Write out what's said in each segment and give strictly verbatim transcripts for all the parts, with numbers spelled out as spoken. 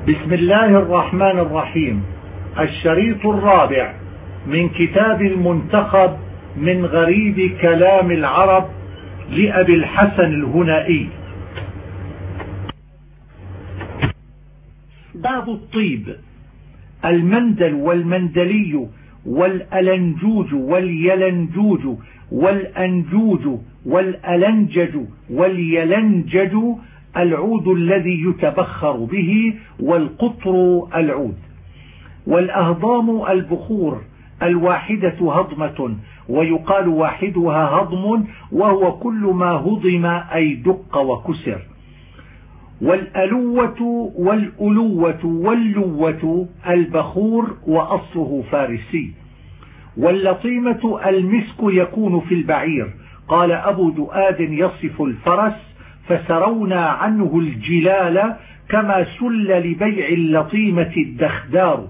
بسم الله الرحمن الرحيم. الشريط الرابع من كتاب المنتخب من غريب كلام العرب لأبي الحسن الهنائي. باب الطيب: المندل والمندلي والألنجوج واليلنجوج والأنجوج والألنجج واليلنجج العود الذي يتبخر به، والقطر العود. والأهضام البخور، الواحدة هضمة، ويقال واحدها هضم، وهو كل ما هضم أي دق وكسر. والألوة والألوة واللوة البخور، وأصله فارسي. واللطيمة المسك يكون في البعير. قال أبو دؤاد يصف الفرس: فسرونا عنه الجلال كما سل لبيع اللطيمة الدخدار.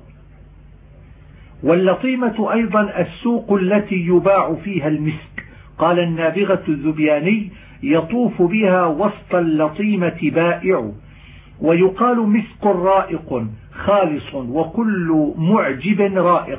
واللطيمة أيضا السوق التي يباع فيها المسك. قال النابغة الذبياني: يطوف بها وسط اللطيمة بائع. ويقال مسك رائق خالص، وكل معجب رائق.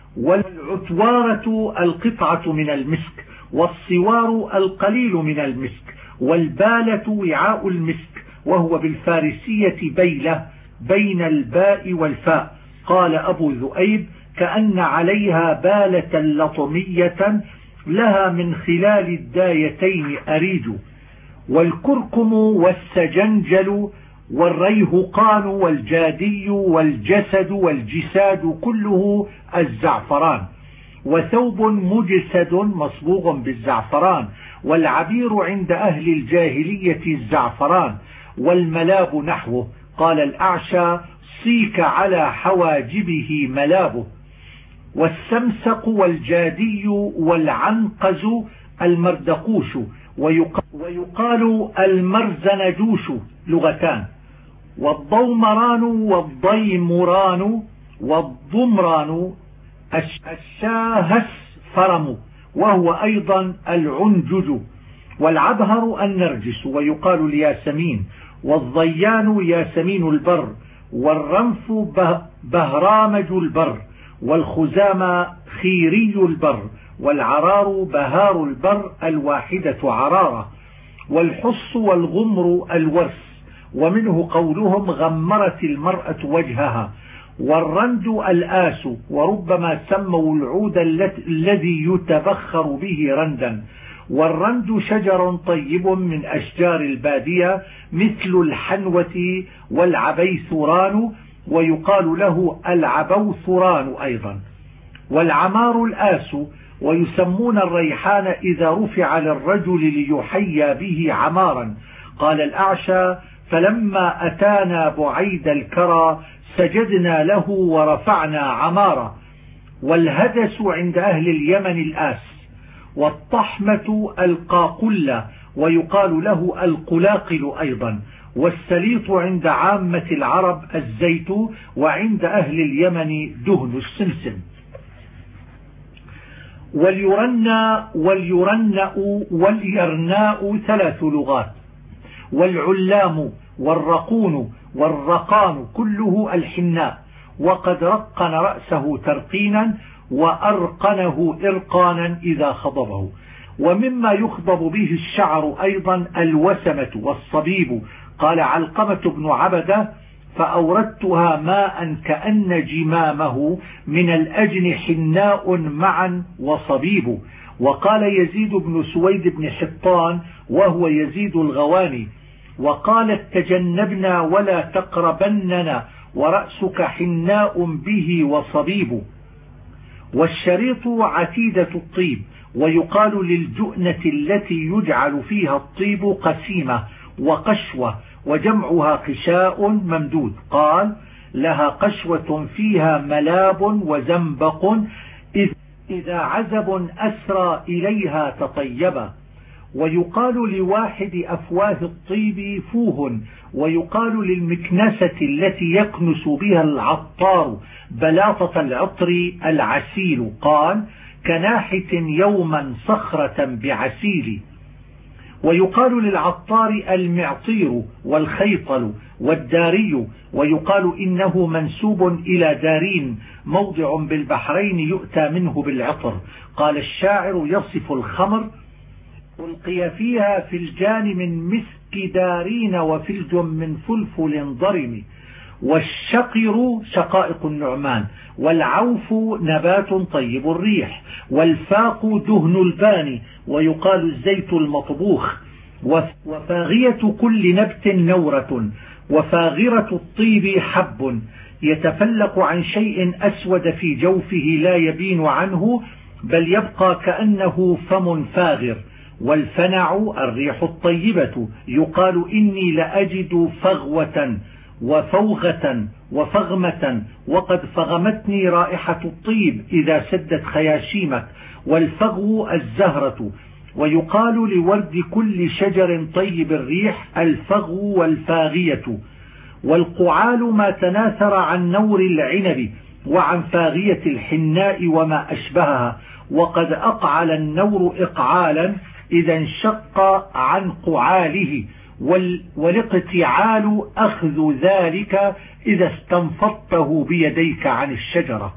والعتوارة القطعة من المسك، والصوار القليل من المسك. والبالة وعاء المسك، وهو بالفارسية بيلة بين الباء والفاء. قال أبو ذؤيب: كأن عليها بالة لطمية لها من خلال الدايتين أريج. والكركم والسجنجل والريهقان والجادي والجسد والجساد كله الزعفران. وثوب مجسد مصبوغ بالزعفران. والعبير عند أهل الجاهلية الزعفران. والملاب نحوه. قال الأعشى: صيك على حواجبه ملابه. والسمسق والجادي والعنقز المردقوش، ويقال المرزنجوش، لغتان. والضومران والضيمران والضمران الشاهس فرم، وهو أيضا العنجج. والعبهر النرجس، ويقال الياسمين. والضيان ياسمين البر. والرنف بهرامج البر. والخزام خيري البر. والعرار بهار البر، الواحدة عرارة. والحص والغمر الورس، ومنه قولهم: غمرت المرأة وجهها. والرند الآس، وربما سموا العود الذي يتبخر به رندا. والرند شجر طيب من أشجار البادية مثل الحنوة والعبيثران، ويقال له العبوثران أيضا. والعمار الآس، ويسمون الريحان إذا رفع للرجل ليحيى به عمارا. قال الأعشى: فلما أتانا بعيد الكرى سجدنا له ورفعنا عمارا. والهدس عند أهل اليمن الآس. والطحمة القاقلة، ويقال له القلاقل أيضا. والسليط عند عامة العرب الزيت، وعند أهل اليمن دهن السمسم. واليرناء واليرنأ واليرناء ثلاث لغات. والعلام والرقون والرقان كله الحناء. وقد رقن رأسه ترقينا، وأرقنه إرقانا إذا خضبه. ومما يخضب به الشعر أيضا الوسمة والصبيب. قال علقمة بن عبدة: فأوردتها ماء كأن جمامه من الأجن حناء معا وصبيب. وقال يزيد بن سويد بن حطان، وهو يزيد الغواني: وقالت: تجنبنا ولا تقربننا، ورأسك حناء به وصبيب. والشريط عتيدة الطيب، ويقال للجؤنة التي يجعل فيها الطيب قسيمة وقشوة، وجمعها قشاء ممدود. قال: لها قشوة فيها ملاب وزنبق، إذا عزب أسرى إليها تطيبا. ويقال لواحد أفواه الطيب فوه. ويقال للمكنسة التي يكنس بها العطار بلاطة العطر العسيل. قال: كناحت يوما صخرة بعسيل. ويقال للعطار المعطير والخيطل والداري، ويقال إنه منسوب إلى دارين موضع بالبحرين يؤتى منه بالعطر. قال الشاعر يصف الخمر: ألقي فيها فلجان من مسك دارين وفلج من فلفل ضرم. والشقر شقائق النعمان، والعوف نبات طيب الريح، والفاق دهن الباني، ويقال الزيت المطبوخ. وفاغية كل نبت نورة، وفاغرة الطيب حب يتفلق عن شيء أسود في جوفه لا يبين عنه بل يبقى كأنه فم فاغر. والفنع الريح الطيبة، يقال إني لأجد فغوة وفوغة وفغمة وقد فغمتني رائحة الطيب إذا سدت خياشيمك. والفغو الزهرة، ويقال لورد كل شجر طيب الريح الفغو والفاغية. والقعال ما تناثر عن نور العنب وعن فاغية الحناء وما أشبهها، وقد أقعل النور إقعالا إذا انشق عن قعاله، والاقتعال أخذ ذلك إذا استنفضته بيديك عن الشجرة.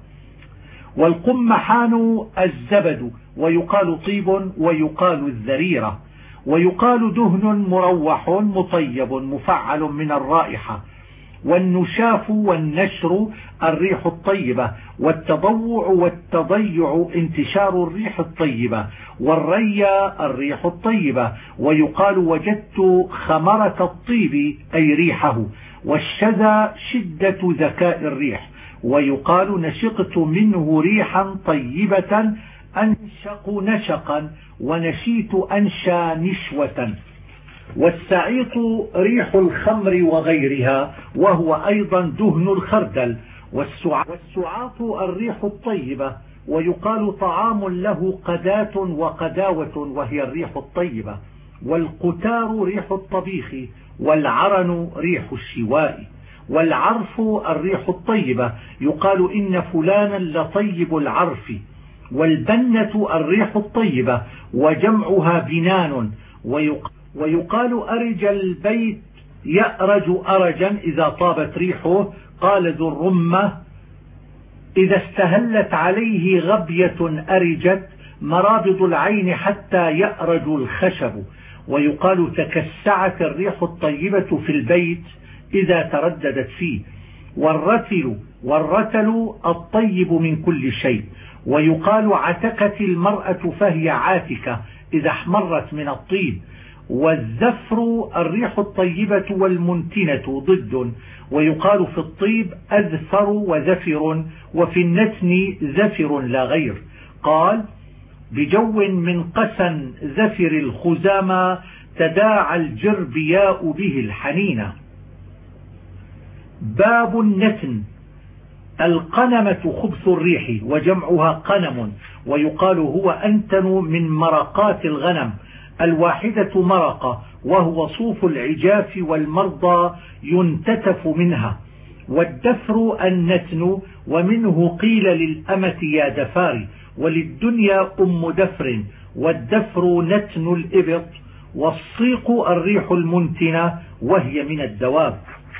والقمحان الزبد، ويقال طيب ويقال الذريرة. ويقال دهن مروح مطيب مفعل من الرائحة. والنشاف والنشر الريح الطيبة. والتضوع والتضيع انتشار الريح الطيبة. والريا الريح الطيبة، ويقال وجدت خمرة الطيب أي ريحه. والشذا شدة ذكاء الريح، ويقال نشقت منه ريحا طيبة أنشق نشقا، ونشيت أنشى نشوة. والسعيط ريح الخمر وغيرها، وهو أيضا دهن الخردل. والسعاط الريح الطيبة، ويقال طعام له قداة وقداوة وهي الريح الطيبة. والقتار ريح الطبيخ، والعرن ريح الشواء. والعرف الريح الطيبة، يقال إن فلانا لطيب العرف. والبنة الريح الطيبة، وجمعها بنان. ويقال أرج البيت يأرج أرجا إذا طابت ريحه. قال ذو الرمة: إذا استهلت عليه غبية أرجت مرابض العين حتى يأرج الخشب. ويقال تكسعت الريح الطيبة في البيت إذا ترددت فيه. والرتل والرتل الطيب من كل شيء. ويقال عتكت المرأة فهي عاتكة إذا احمرت من الطيب. والزفر الريح الطيبة والمنتنة ضد. ويقال في الطيب أذفر وزفر، وفي النتن زفر لا غير. قال: بجو من قسا زفر الخزامى تداعى الجربياء به الحنينة. باب النتن. القنمة خبث الريح، وجمعها قنم. ويقال هو أنتن من مرقات الغنم، الواحدة مرقة، وهو صوف العجاف والمرضى ينتتف منها. والدفر النتن، ومنه قيل للأمة يا دفاري، وللدنيا أم دفر. والدفر نتن الإبط. والصيق الريح المنتنة، وهي من الدواب.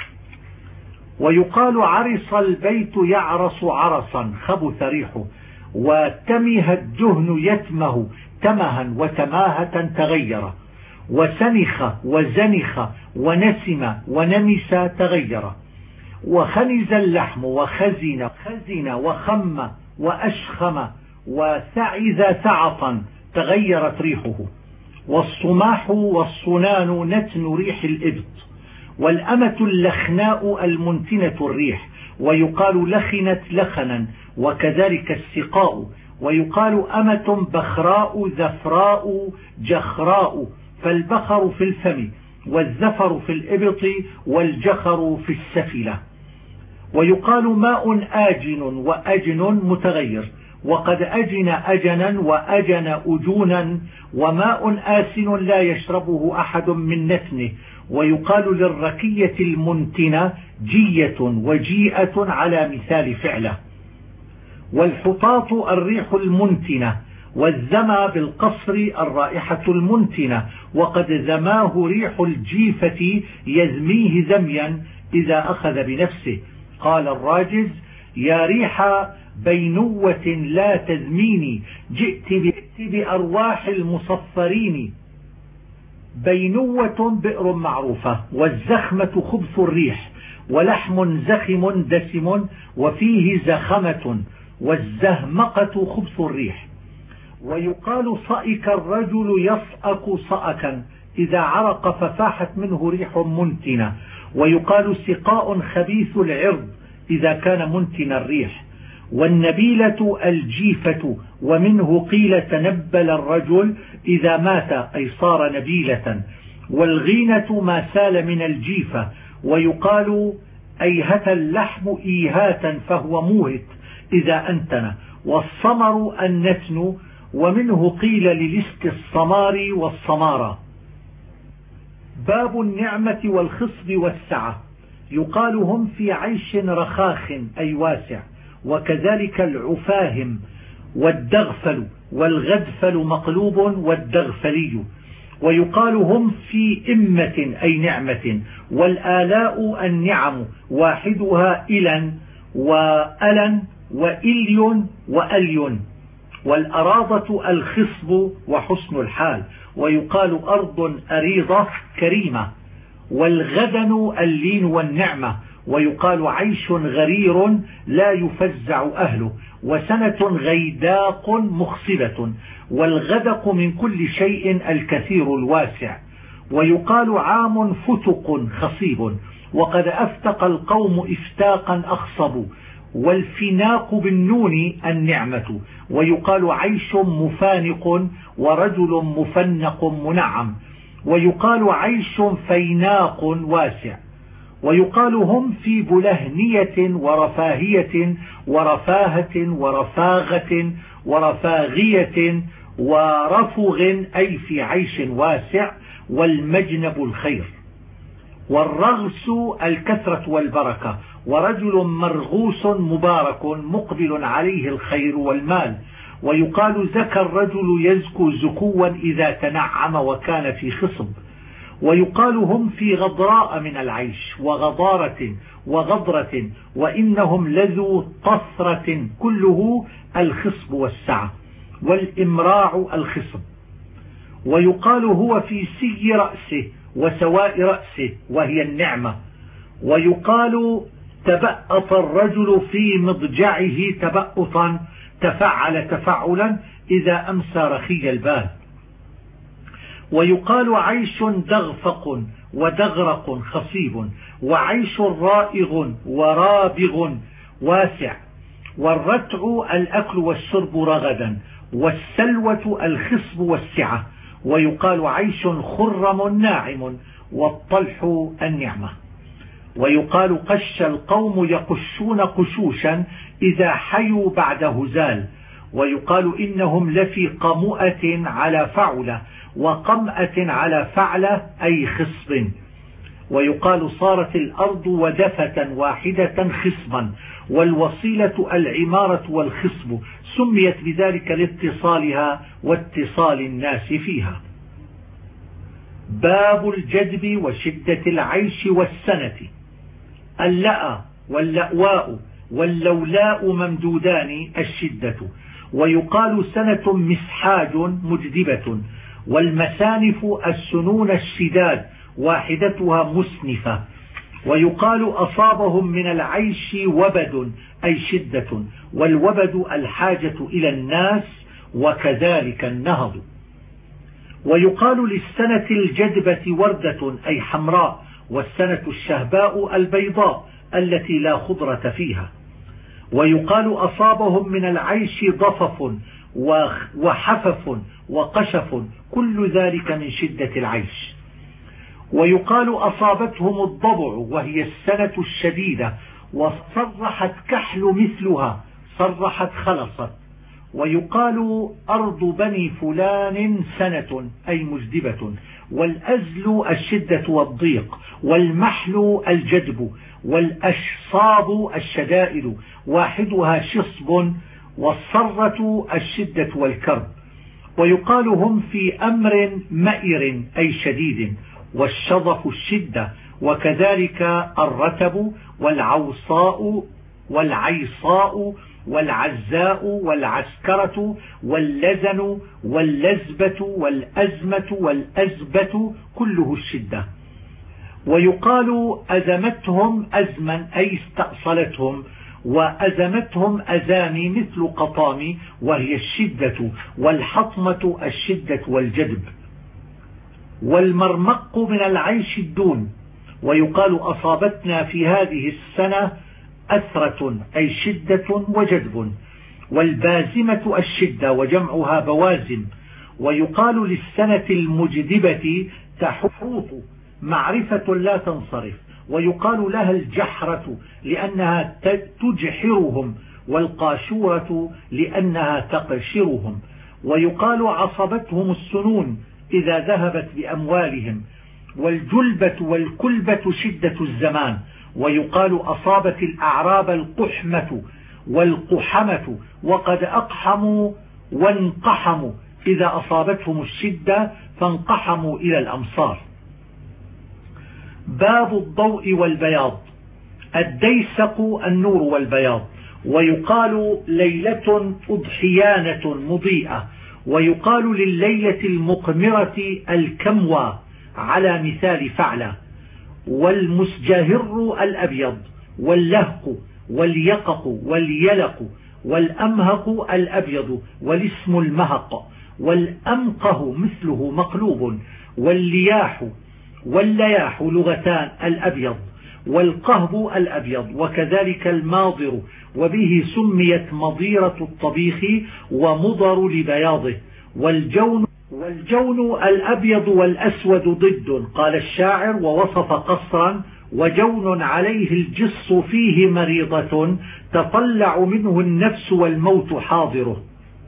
ويقال عرص البيت يعرص عرصا خبث ريحه. وتمه الدهن يتمه تمها وتماهة تغير. وسنخ وزنخ ونسم ونمس تغير. وخنز اللحم وخزن خزن وخم وأشخم وثعذ ثعطا تغيرت ريحه. والصماح والصنان نتن ريح الإبط. والأمة اللخناء المنتنة الريح، ويقال لخنت لخنا، وكذلك السقاء. ويقال أمة بخراء ذفراء جخراء، فالبخر في الفم، والزفر في الإبط، والجخر في السفلة. ويقال ماء آجن وأجن متغير، وقد أجن أجنا وأجن أجونا. وماء آسن لا يشربه أحد من نتنه. ويقال للركية المنتنة جية وجيئة على مثال فعله. والحطاط الريح المنتنة، والزما بالقصر الرائحة المنتنة، وقد زماه ريح الجيفة يزميه زميا إذا أخذ بنفسه. قال الراجز: يا ريح بينوة لا تزميني، جئت بأرواح المصفرين. بينوة بئر معروفة، والزخمة خبث الريح، ولحم زخم دسم وفيه زخمة، والزهمقة خبث الريح. ويقال صأك الرجل يصأك صأكا إذا عرق ففاحت منه ريح منتنة. ويقال سقاء خبيث العرض إذا كان منتن الريح. والنبيلة الجيفة، ومنه قيل تنبل الرجل إذا مات أي صار نبيلة. والغينة ما سال من الجيفة. ويقال أيهت اللحم إيهاتا فهو موهت إذا أنتن. والصمر النتن، ومنه قيل للست الصمار والصمارة. باب النعمة والخصب والسعة. يقال هم في عيش رخاخ أي واسع، وكذلك العفاهم والدغفل، والغدفل مقلوب والدغفلي. ويقال هم في إمة أي نعمة. والآلاء النعم، واحدها إلا وألا وإلي وألي. والأراضة الخصب وحسن الحال. ويقال أرض أريضة كريمة. والغدن اللين والنعمة. ويقال عيش غرير لا يفزع أهله. وسنة غيداق مخصبة. والغدق من كل شيء الكثير الواسع. ويقال عام فتق خصيب، وقد أفتق القوم إفتاقا أخصبوا. والفناق بالنون النعمة. ويقال عيش مفانق، ورجل مفنق منعم. ويقال عيش فيناق واسع. ويقال هم في بلهنية ورفاهية ورفاهة ورفاغة ورفاغية ورفغ أي في عيش واسع. والمجنب الخير. والرغس الكثرة والبركة. ورجل مرغوس مبارك مقبل عليه الخير والمال. ويقال زكى الرجل يزكو زكوا إذا تنعم وكان في خصب. ويقال هم في غضراء من العيش وغضارة وغضرة، وإنهم لذو طثرة كله الخصب والسعة. والإمراع الخصب. ويقال هو في سي رأسه وسواء رأسه وهي النعمة. ويقال تبأط الرجل في مضجعه تبأطا، تفعل تفعلا إذا أمسى رخي البال. ويقال عيش دغفق ودغرق خصيب. وعيش رائغ ورابغ واسع. والرتع الأكل والشرب رغدا. والسلوة الخصب والسعة. ويقال عيش خرم ناعم. والطلح النعمة. ويقال قش القوم يقشون قشوشا إذا حيوا بعد هزال. ويقال إنهم لفي قمؤة على فعلة، وقمأة على فعلة أي خصب. ويقال صارت الأرض ودفة واحدة خصبا. والوصيلة العمارة والخصب، سميت بذلك لاتصالها واتصال الناس فيها. باب الجدب وشدة العيش والسنة. اللأ واللأواء واللولاء ممدودان الشدة. ويقال سنة مسحاج مجدبة. والمسانف السنون الشداد، واحدتها مسنفة. ويقال أصابهم من العيش وبد أي شدة. والوبد الحاجة إلى الناس، وكذلك النهض. ويقال للسنة الجدبة وردة أي حمراء. والسنة الشهباء البيضاء التي لا خضرة فيها. ويقال أصابهم من العيش ضفف وحفف وقشف، كل ذلك من شدة العيش. ويقال أصابتهم الضبع وهي السنة الشديدة، وصرحت كحل مثلها، صرحت خلصت. ويقال أرض بني فلان سنة أي مجدبة. والأزل الشدة والضيق. والمحل الجدب. والأشصاب الشدائد، واحدها شصب. والصرة الشدة والكرب. ويقال هم في أمر مئر أي شديد، والشظف الشدة، وكذلك الرتب والعوصاء والعيصاء والعزاء والعسكرة واللزن واللزبة والأزمة والأزبة كله الشدة. ويقال أزمتهم أزما أي استأصلتهم، وأزمتهم أزامي مثل قطامي وهي الشدة، والحطمة الشدة والجدب. والمرمق من العيش الدون. ويقال أصابتنا في هذه السنة أثرة أي شدة وجدب. والبازمة الشدة وجمعها بوازم. ويقال للسنة المجدبة تحوط معرفة لا تنصرف. ويقال لها الجحرة لأنها تجحرهم، والقاشورة لأنها تقشرهم. ويقال عصبتهم السنون إذا ذهبت بأموالهم. والجلبة والكلبة شدة الزمان. ويقال أصابت الأعراب القحمة والقحمة، وقد أقحموا وانقحموا إذا أصابتهم الشدة فانقحموا إلى الأمصار. باب الضوء والبياض. الديسق النور والبياض. ويقال ليلة أضحيانة مضيئة. ويقال لليلة المقمرة الكموى على مثال فعلة. والمسجهر الأبيض. واللهق واليقق واليلق. والأمهق الأبيض والاسم المهق. والأمقه مثله مقلوب. واللياح واللياح لغتان الأبيض. والقهب الأبيض، وكذلك الماضر، وبه سميت مضيرة الطبيخ ومضر لبياضه. والجون والجون الأبيض والأسود ضد، قال الشاعر ووصف قصرا: وجون عليه الجص فيه مريضة، تطلع منه النفس والموت حاضره.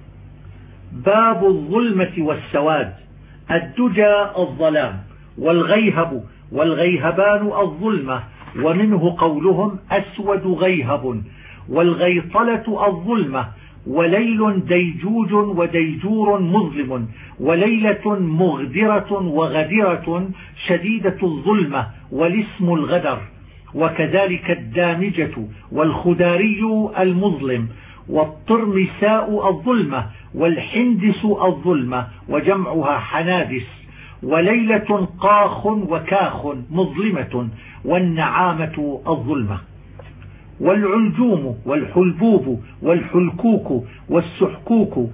باب الظلمة والسواد. الدجى الظلام، والغيهب والغيهبان الظلمة، ومنه قولهم أسود غيهب. والغيطلة الظلمة. وليل ديجوج وديجور مظلم. وليلة مغدرة وغدرة شديدة الظلمة، والاسم الغدر. وكذلك الدامجة والخداري المظلم. والطرمساء الظلمة. والحندس الظلمة وجمعها حنادس. وليلة قاخ وكاخ مظلمة. والنعامة الظلمة. والعلجوم والحلبوب والحلكوك والسحكوك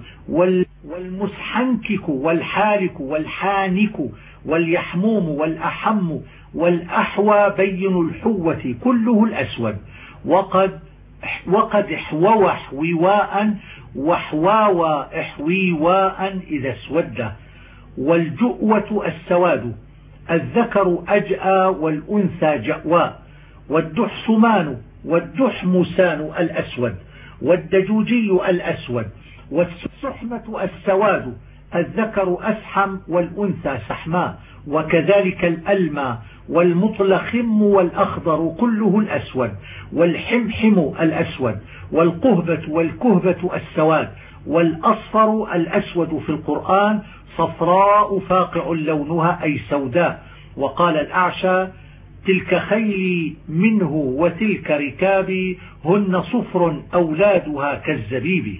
والمسحنكك والحالك والحانك واليحموم والأحم والأحوى بين الحوة كله الأسود. وقد وقد احووا حويواء وحواوى احويواء إذا اسود. والجؤوة السواد. الذكر أجأى والأنثى جأواء. والدحسمان والدحمسان الأسود. والدجوجي الأسود. والسحمة السواد. الذكر أسحم والأنثى سحماء. وكذلك الألمى والمطلخم والأخضر كله الأسود. والحمحم الأسود. والقهبة والكهبة السواد. والأصفر الأسود في القرآن صفراء فاقع لونها أي سوداء. وقال الأعشى: تلك خيلي منه وتلك ركابي، هن صفر أولادها كالزبيب.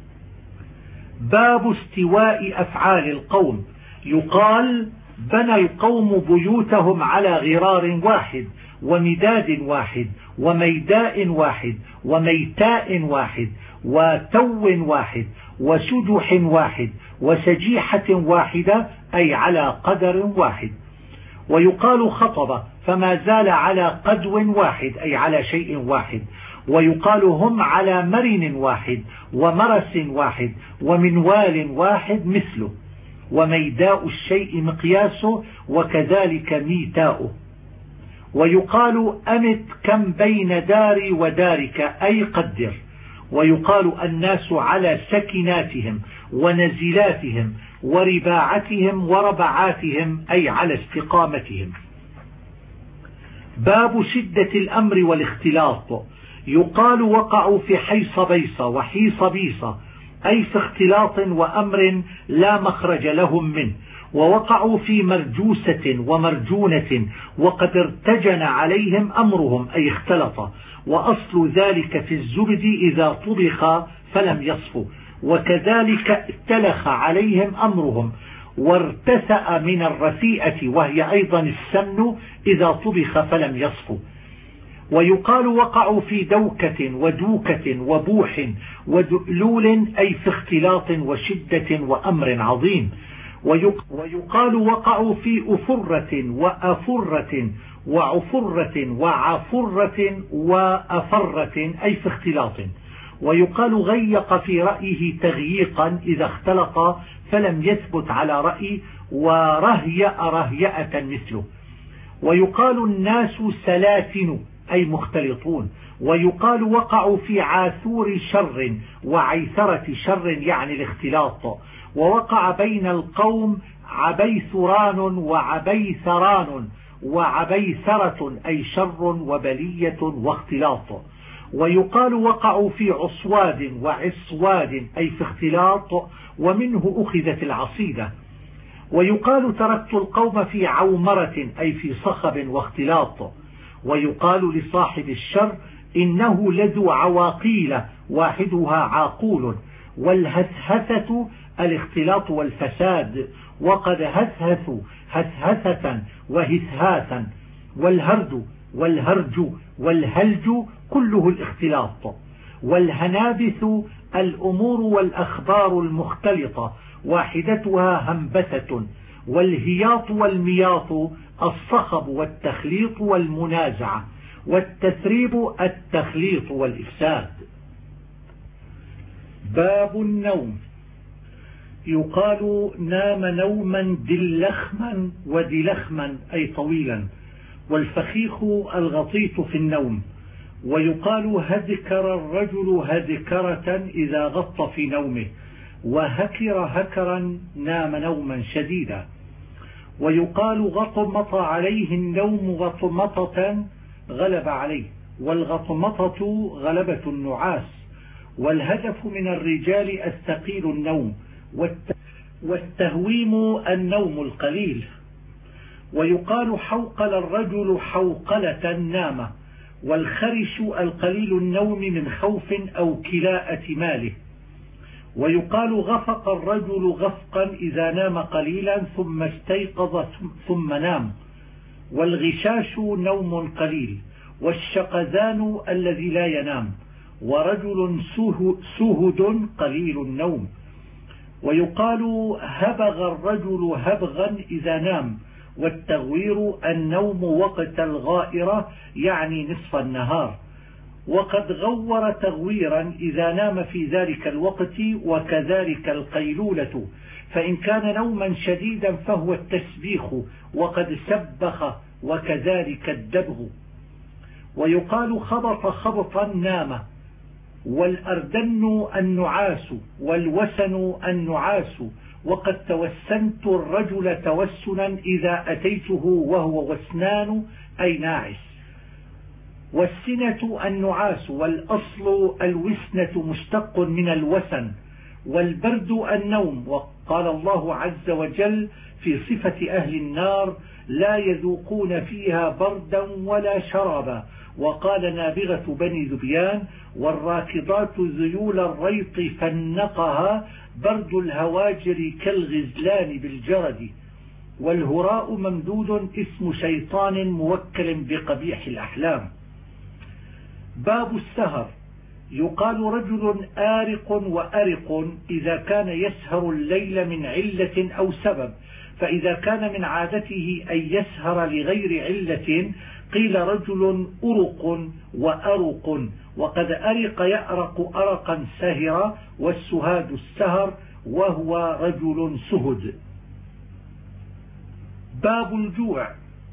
باب استواء أفعال القوم. يقال: بنى القوم بيوتهم على غرار واحد، ومداد واحد، وميداء واحد، وميتاء واحد، وتو واحد، وسجح واحد، وسجيحة واحدة أي على قدر واحد. ويقال خطب فما زال على قدو واحد أي على شيء واحد. ويقال هم على مرن واحد ومرس واحد ومنوال واحد مثله. وميداء الشيء مقياسه، وكذلك ميتاؤه. ويقال أمت كم بين داري ودارك أي قدر. ويقال الناس على سكناتهم ونزلاتهم ورباعتهم وربعاتهم أي على استقامتهم. باب شدة الأمر والاختلاط. يقال وقعوا في حيص بيصة وحيص بيصة أي في اختلاط وأمر لا مخرج لهم منه، ووقعوا في مرجوسة ومرجونة وقد ارتجن عليهم أمرهم أي اختلط. وأصل ذلك في الزبد إذا طبخ فلم يصفوا، وكذلك اتلخ عليهم أمرهم وارتسأ من الرثيئة وهي أيضا السمن إذا طبخ فلم يصفوا. ويقال وقعوا في دوكة ودوكة وبوح ودلول أي في اختلاط وشدة وأمر عظيم. ويقال وقعوا في أفرة وأفرة وعفرة وعفرة وأفرة أي في اختلاط. ويقال غيق في رأيه تغييقا إذا اختلط فلم يثبت على رأي، ورهيأ رهيئة مثله. ويقال الناس سلاتن أي مختلطون. ويقال وقعوا في عاثور شر وعيثرة شر يعني الاختلاط. ووقع بين القوم عبيثران وعبيثران وعبيثرة أي شر وبلية واختلاط. ويقال وقعوا في عصواد وعصواد أي في اختلاط، ومنه أخذت العصيدة. ويقال تركت القوم في عومرة أي في صخب واختلاط. ويقال لصاحب الشر إنه لذو عواقيل واحدها عاقول. والهثهثة الاختلاط والفساد، وقد هثهثوا هثهثة وهثهاثا. والهرد والهرج والهلج كله الاختلاط. والهنابث الأمور والأخبار المختلطة واحدتها همبثة. والهياط والمياط الصخب والتخليط والمنازعة. والتثريب التخليط والإفساد. باب النوم. يقال نام نوما دلخما ودلخما أي طويلا، والفخيخ الغطيط في النوم. ويقال هذكر الرجل هذكرة إذا غط في نومه، وهكر هكرا نام نوما شديدا. ويقال غطمط عليه النوم غطمطة غلب عليه، والغطمطة غلبة النعاس. والهدف من الرجال الثقيل النوم، والتهويم النوم القليل. ويقال حوقل الرجل حوقلة نام، والخرش القليل النوم من خوف أو كلاءة ماله. ويقال غفق الرجل غفقا إذا نام قليلا ثم استيقظ ثم نام. والغشاش نوم قليل، والشقذان الذي لا ينام، ورجل سهد قليل النوم. ويقال هبغ الرجل هبغا إذا نام، والتغوير النوم وقت الغائرة يعني نصف النهار. وقد غور تغويرا إذا نام في ذلك الوقت، وكذلك القيلولة، فإن كان نوما شديدا فهو التسبيخ وقد سبخ، وكذلك الدبغ. ويقال خبط خبطا نام. والأردن النعاس، والوسن النعاس. وقد توسنت الرجل توسنا إذا أتيته وهو وسنان أي ناعس. والسنة النعاس، والأصل الوسنة مشتق من الوسن. والبرد النوم. وقال الله عز وجل في صفة أهل النار لا يذوقون فيها بردا ولا شرابا. وقال نابغة بني ذبيان والراكضات ذيول الريط فنقها برد الهواجر كالغزلان بالجرد. والهراء ممدود اسم شيطان موكل بقبيح الأحلام. باب السهر. يقال رجل آرق وأرق إذا كان يسهر الليل من علة أو سبب، فإذا كان من عادته أن يسهر لغير علة قيل رجل أرق وأرق. وقد أرق يأرق أرقا سهرا، والسهاد السهر وهو رجل سهد. باب الجوع.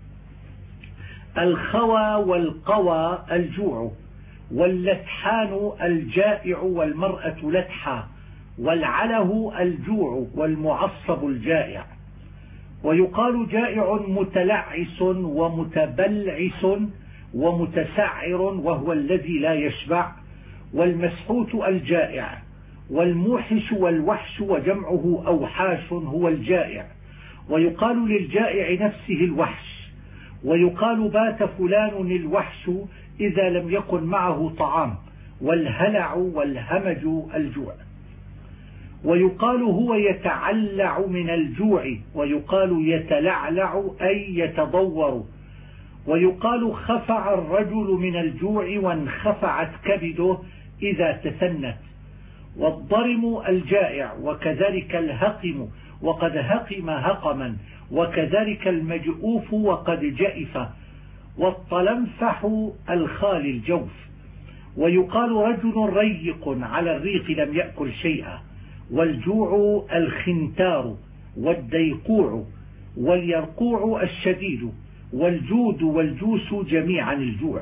الخوى والقوى الجوع، واللتحان الجائع والمرأة لتحى، والعله الجوع والمعصب الجائع. ويقال جائع متلعس ومتبلعس ومتسعر وهو الذي لا يشبع، والمسحوت الجائع. والموحش والوحش وجمعه أوحاش هو الجائع. ويقال للجائع نفسه الوحش. ويقال بات فلان الوحش إذا لم يكن معه طعام، والهلع والهمج الجوع. ويقال هو يتعلع من الجوع، ويقال يتلعلع أي يتضور. ويقال خفع الرجل من الجوع وانخفعت كبده إذا تثنت. والضرم الجائع، وكذلك الهقم وقد هقم هقما، وكذلك المجؤوف وقد جئف. والطلنفح الخال الجوف. ويقال رجل ريق على الريق لم يأكل شيئا. والجوع الخنتار والديقوع واليرقوع الشديد. والجود والجوس جميعا الجوع.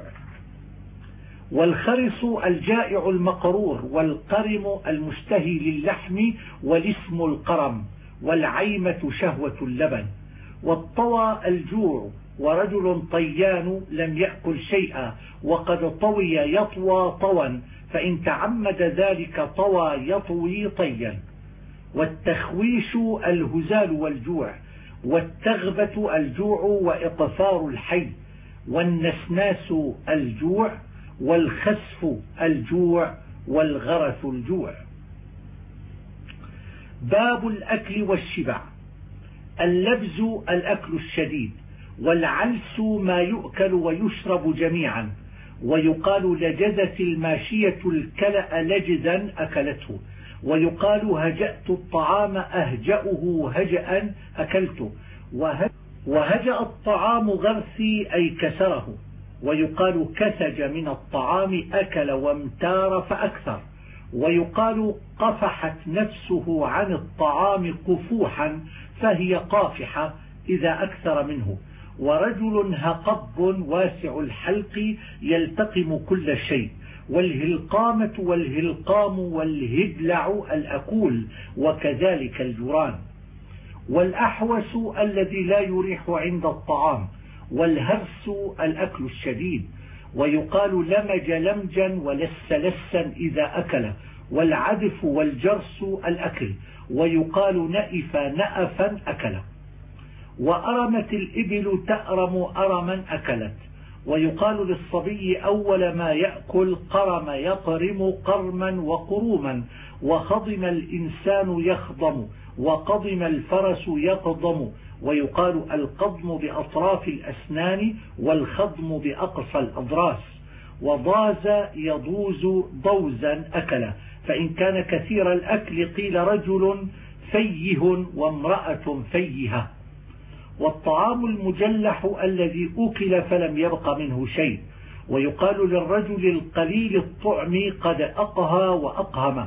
والخرس الجائع المقرور. والقرم المشتهي للحم والاسم القرم. والعيمة شهوة اللبن. والطوى الجوع، ورجل طيان لم يأكل شيئا وقد طوي يطوى طوا، فإن تعمد ذلك طوى يطوي طيا. والتخويش الهزال والجوع. والتغبة الجوع وإقفار الحي. والنسناس الجوع. والخسف الجوع. والغرث الجوع. باب الأكل والشبع. اللبز الأكل الشديد. والعلس ما يؤكل ويشرب جميعا. ويقال لجزت الماشية الكلأ لجزا أكلته. ويقال هجأت الطعام أهجأه هجأ أكلته. وهجأ الطعام غرسي أي كسره. ويقال كسج من الطعام أكل وامتار فأكثر. ويقال قفحت نفسه عن الطعام قفوحا فهي قافحة إذا أكثر منه. ورجل هقب واسع الحلق يلتقم كل شيء. والهلقامة والهلقام والهدلع الأكول، وكذلك الجران. والأحوس الذي لا يريح عند الطعام. والهرس الأكل الشديد. ويقال لمج لمجا ولس لسا إذا أكل. والعدف والجرس الأكل. ويقال نأف نأفا أكل. وأرمت الإبل تأرم أرما أكلت. ويقال للصبي أول ما يأكل قرم يقرم قرما وقروما. وخضم الإنسان يخضم. وقضم الفرس يقضم. ويقال القضم بأطراف الأسنان والخضم بأقصى الأضراس. وضاز يضوز ضوزا أكل، فإن كان كثير الأكل قيل رجل فيه وامرأة فيهة. والطعام المجلح الذي أكل فلم يبق منه شيء. ويقال للرجل القليل الطعم قد أقهى وأقهم.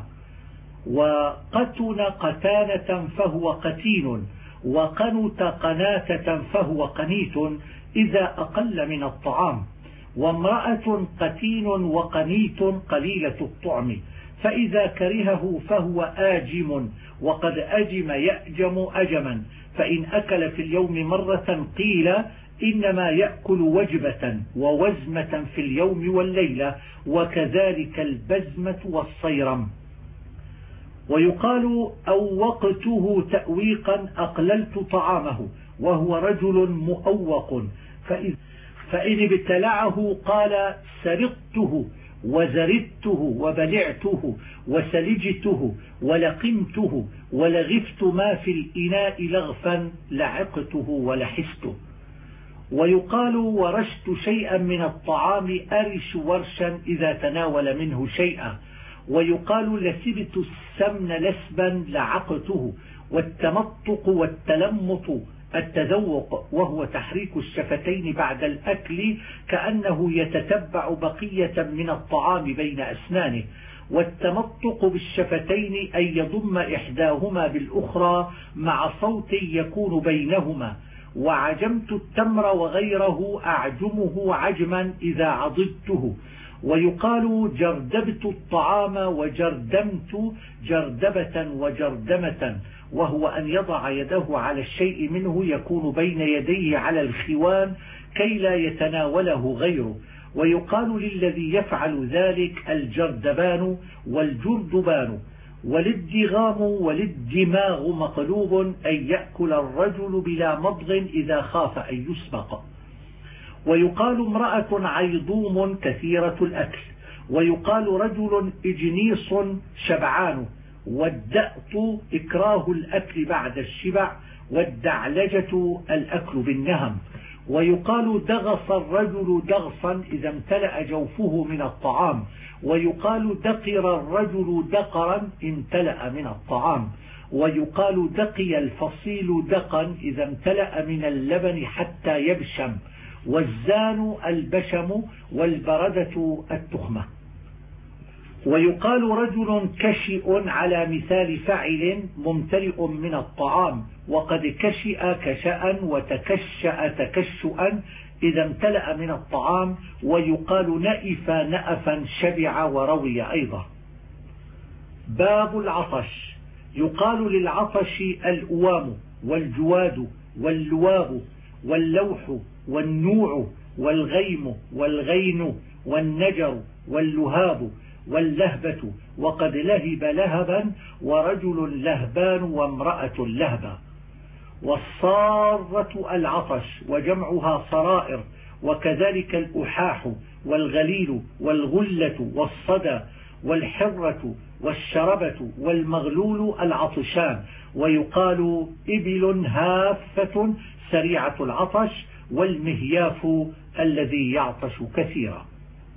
وقتن قتانة فهو قتين. وقنت قناتة فهو قنيت إذا أقل من الطعام. وامرأة قتين وقنيت قليلة الطعم، فإذا كرهه فهو آجم. وقد أجم يأجم أجما، فإن أكل في اليوم مرة قيل إنما يأكل وجبة ووزمة في اليوم والليلة، وكذلك البزمة والصيرم. ويقال أوقته تأويقا أقللت طعامه، وهو رجل مؤوق، فإن ابتلعه قال سرقته وزردته وبلعته وسلجته ولقمته ولغفت ما في الإناء لغفا لعقته ولحسته. ويقال ورشت شيئا من الطعام أرش ورشا إذا تناول منه شيئا. ويقال لسبت السمن لسبا لعقته. والتمطق والتلمط التذوق، وهو تحريك الشفتين بعد الأكل كأنه يتتبع بقية من الطعام بين أسنانه. والتمطق بالشفتين أن يضم إحداهما بالأخرى مع صوت يكون بينهما. وعجمت التمر وغيره أعجمه عجما إذا عضدته. ويقال جردبت الطعام وجردمت جردبة وجردمة، وهو أن يضع يده على الشيء منه يكون بين يديه على الخوان كي لا يتناوله غيره. ويقال للذي يفعل ذلك الجردبان والجردبان. والادغام والادماغ مقلوب أن يأكل الرجل بلا مضغ إذا خاف أن يسبق. ويقال امرأة عيضوم كثيرة الأكل. ويقال رجل إجنيص شبعان. والدأط إكراه الأكل بعد الشبع، والدعلجة الأكل بالنهم. ويقال دغص الرجل دغصا إذا امتلأ جوفه من الطعام. ويقال دقر الرجل دقرا امتلأ من الطعام. ويقال دقي الفصيل دقا إذا امتلأ من اللبن حتى يبشم. والزان البشم، والبردة التخمة. ويقال رجل كشئ على مثال فعل ممتلئ من الطعام، وقد كشئ كشأ وتكشأ تكشؤا إذا امتلأ من الطعام. ويقال نئف نأفا شبع وروي أيضا. باب العطش. يقال للعطش الأوام والجواد واللواب واللوح والنوع والغيم والغين والنجر واللهاب واللهبة. وقد لهب لهبا ورجل لهبان وامرأة لهبة. والصارة العطش وجمعها صرائر، وكذلك الأحاح والغليل والغلة والصدى والحرة والشربة والمغلول العطشان. ويقال إبل هافة سريعة العطش، والمهياف الذي يعطش كثيرا.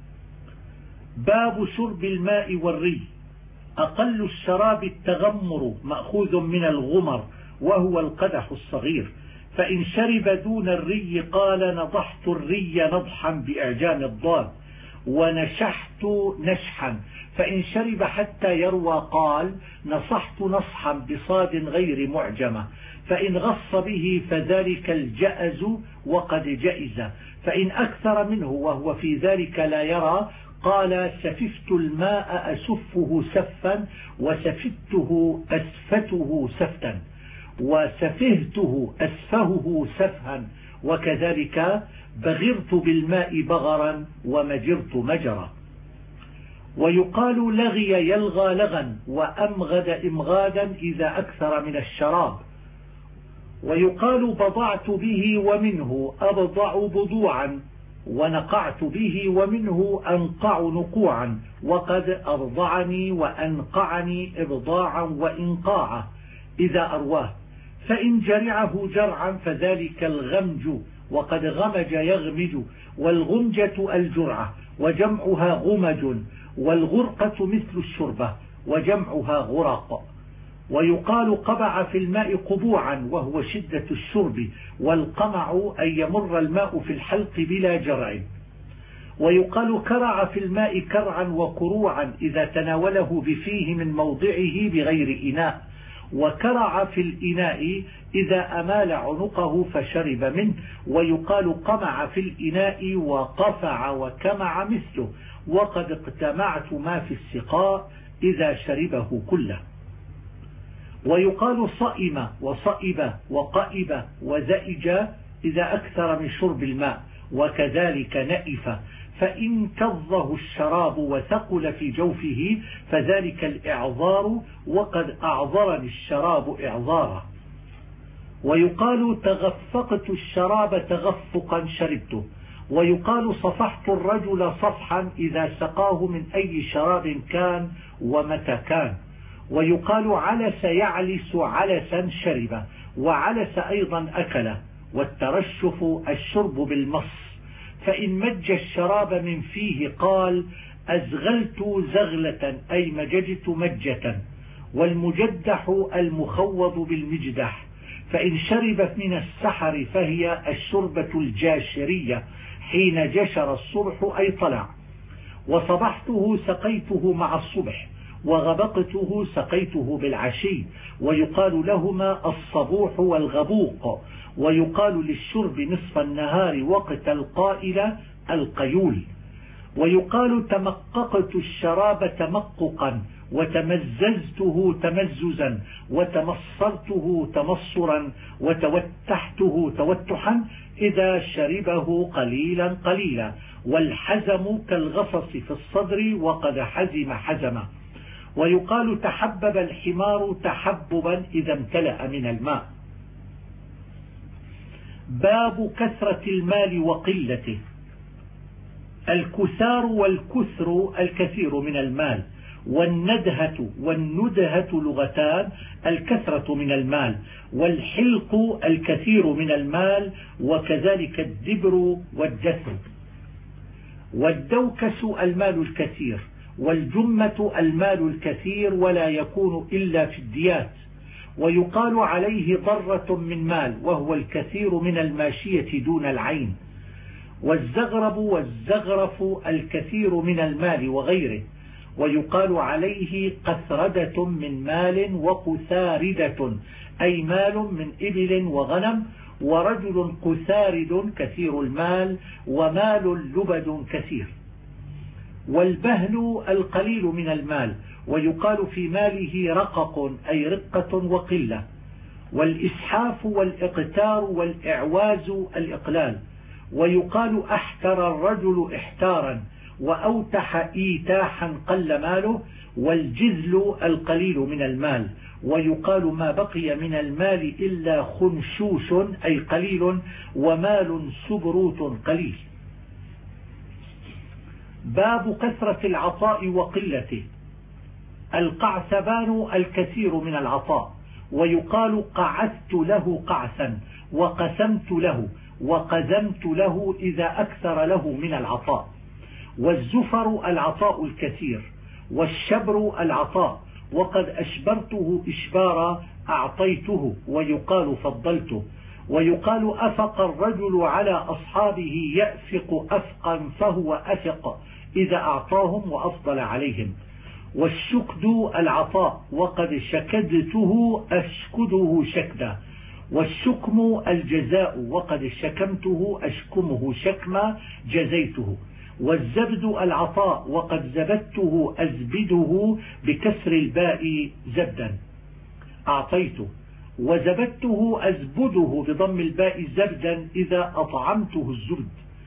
باب شرب الماء والري. أقل الشراب التغمر مأخوذ من الغمر، وهو القدح الصغير. فإن شرب دون الري قال نضحت الري نضحا بإعجام الضاد، ونشحت نشحا. فإن شرب حتى يروى قال نصحت نصحا بصاد غير معجمة. فإن غص به فذلك الجأز وقد جئز. فإن أكثر منه وهو في ذلك لا يرى قال سففت الماء أسفه سفا، وسفته أسفته سفتا، وسفهته أسفهه سفها. وكذلك بغرت بالماء بغرا ومجرت مجرا. ويقال لغي يلغى لغا، وأمغد إمغادا إذا أكثر من الشراب. ويقال بضعت به ومنه أبضع بضوعا، ونقعت به ومنه أنقع نقوعا. وقد أرضعني وأنقعني إبضاعا وإنقاعا إذا أرواه. فإن جرعه جرعا فذلك الغمج، وقد غمج يغمج. والغمجة الجرعة وجمعها غمج. والغرقة مثل الشربة وجمعها غرق. ويقال قبع في الماء قبوعا وهو شدة الشرب. والقمع أن يمر الماء في الحلق بلا جرع. ويقال كرع في الماء كرعا وكروعا إذا تناوله بفيه من موضعه بغير إناء. وكرع في الإناء إذا أمال عنقه فشرب منه. ويقال قمع في الإناء وقفع وكمع مثله. وقد اقتمعت ما في السقاء إذا شربه كله. ويقال صئم وصئب وقئب وزئج إذا أكثر من شرب الماء. وكذلك نئف. فإن كظه الشراب وثقل في جوفه فذلك الإعذار، وقد أعذرني الشراب إعذارا. ويقال تغفقت الشراب تغفقا شربته. ويقال صفحت الرجل صفحا إذا سقاه من أي شراب كان ومتى كان. ويقال علس يعلس علسا شرب. وعلس أيضا أكل. والترشف الشرب بالمص. فإن مج الشراب من فيه قال أزغلت زغلة أي مججت مجة. والمجدح المخوض بالمجدح. فإن شرب من السحر فهي الشربة الجاشرية حين جشر الصبح أي طلع. وصبحته سقيته مع الصبح، وغبقته سقيته بالعشي. ويقال لهما الصبوح والغبوق. ويقال للشرب نصف النهار وقت القائل القيول. ويقال تمققت الشراب تمققا، وتمززته تمززا، وتمصرته تمصرا، وتوتحته توتحا إذا شربه قليلا قليلا. والحزم كالغصص في الصدر وقد حزم حزمه. ويقال تحبب الحمار تحببا إذا امتلأ من الماء. باب كثرة المال وقلته. الكثار والكثر الكثير من المال، والندهة والندهة لغتان، الكثرة من المال، والحلق الكثير من المال، وكذلك الدبر والدثر. والدوكس المال الكثير، والجمة المال الكثير ولا يكون إلا في الديات. ويقال عليه ضرة من مال، وهو الكثير من الماشية دون العين. والزغرب والزغرف الكثير من المال وغيره. ويقال عليه قثردة من مال، وقثاردة أي مال من إبل وغنم. ورجل قثارد كثير المال، ومال لبد كثير. والبهل القليل من المال، ويقال في ماله رقق أي رقة وقلة. والإسحاف والإقتار والإعواز الإقلال. ويقال أحتر الرجل إحتارا، وأوتح إيتاحا قل ماله. والجزل القليل من المال، ويقال ما بقي من المال إلا خنشوش أي قليل، ومال سبروت قليل. باب كثرة العطاء وقلته. القعسبان الكثير من العطاء، ويقال قعثت له قعثا، وقسمت له، وقزمت له إذا أكثر له من العطاء. والزفر العطاء الكثير. والشبر العطاء، وقد أشبرته إشبارا أعطيته، ويقال فضلته. ويقال أفق الرجل على أصحابه يأفق أفقا، فهو أفق إذا أعطاهم وأفضل عليهم. والشكد العطاء، وقد شكدته أشكده شكدا. والشكم الجزاء، وقد شكمته أشكمه شكما جزيته. والزبد العطاء، وقد زبدته أزبده بكسر الباء زبدا أعطيته. وزبدته أزبده بضم الباء زبدا إذا أطعمته الزبد.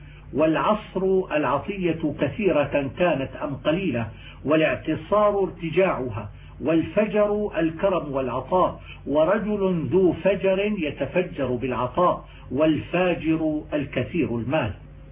والعصر العطية كثيرة كانت أم قليلة، والاعتصار ارتجاعها. والفجر الكرم والعطاء، ورجل ذو فجر يتفجر بالعطاء. والفاجر الكثير المال.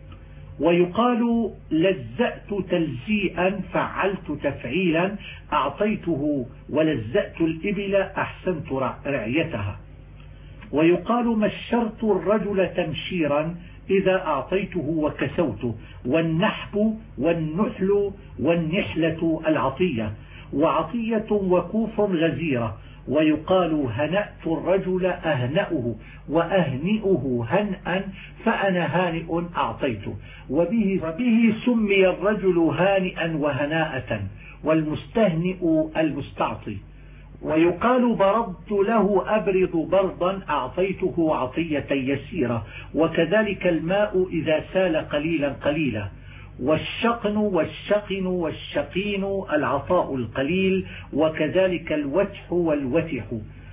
ويقال لزأت تلزيئا، فعلت تفعيلا، أعطيته. ولزأت الإبل أحسنت رعيتها. ويقال مشرت الرجل تمشيرا إذا أعطيته وكسوته. والنحب والنحل والنحلة العطية. وعطية وكوف غزيرة. ويقال هنأت الرجل أهنأه، وأهنئه هنأ، فأنا هانئ أعطيته. وبه, وبه سمي الرجل هانئا وهناءة، والمستهنئ المستعطي. ويقال بردت له أبرد بردا، أعطيته عطية يسيرة. وكذلك الماء إذا سال قليلا قليلا. والشقن والشقن والشقين العطاء القليل، وكذلك الوتح والوتح.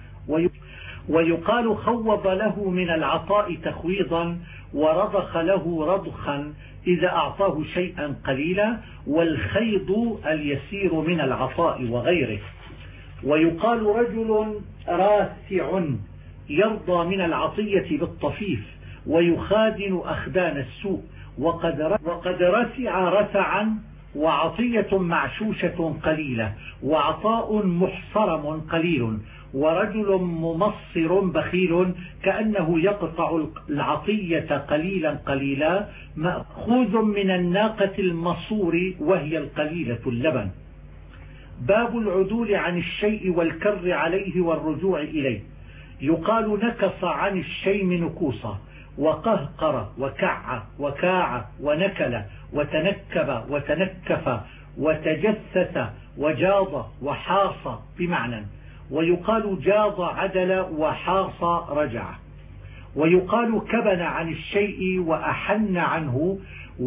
ويقال خوض له من العطاء تخويضا، ورضخ له رضخا إذا أعطاه شيئا قليلا. والخيض اليسير من العطاء وغيره. ويقال رجل راسع يرضى من العطية بالطفيف، ويخادن أخدان السوء. وقد وقد رسع رسعا، وعطية معشوشة قليلة، وعطاء محصرم قليل. ورجل ممصر بخيل، كأنه يقطع العطية قليلا قليلا، مأخوذ من الناقة المصور، وهي القليلة اللبن. باب العدول عن الشيء والكر عليه والرجوع إليه. يقال نكص عن الشيء نكوصا، وقهقر وكع وكاع ونكل وتنكب وتنكف وتجسس وجاض وحاص بمعنى. ويقال جاض عدل، وحاص رجع. ويقال كبن عن الشيء وأحن عنه،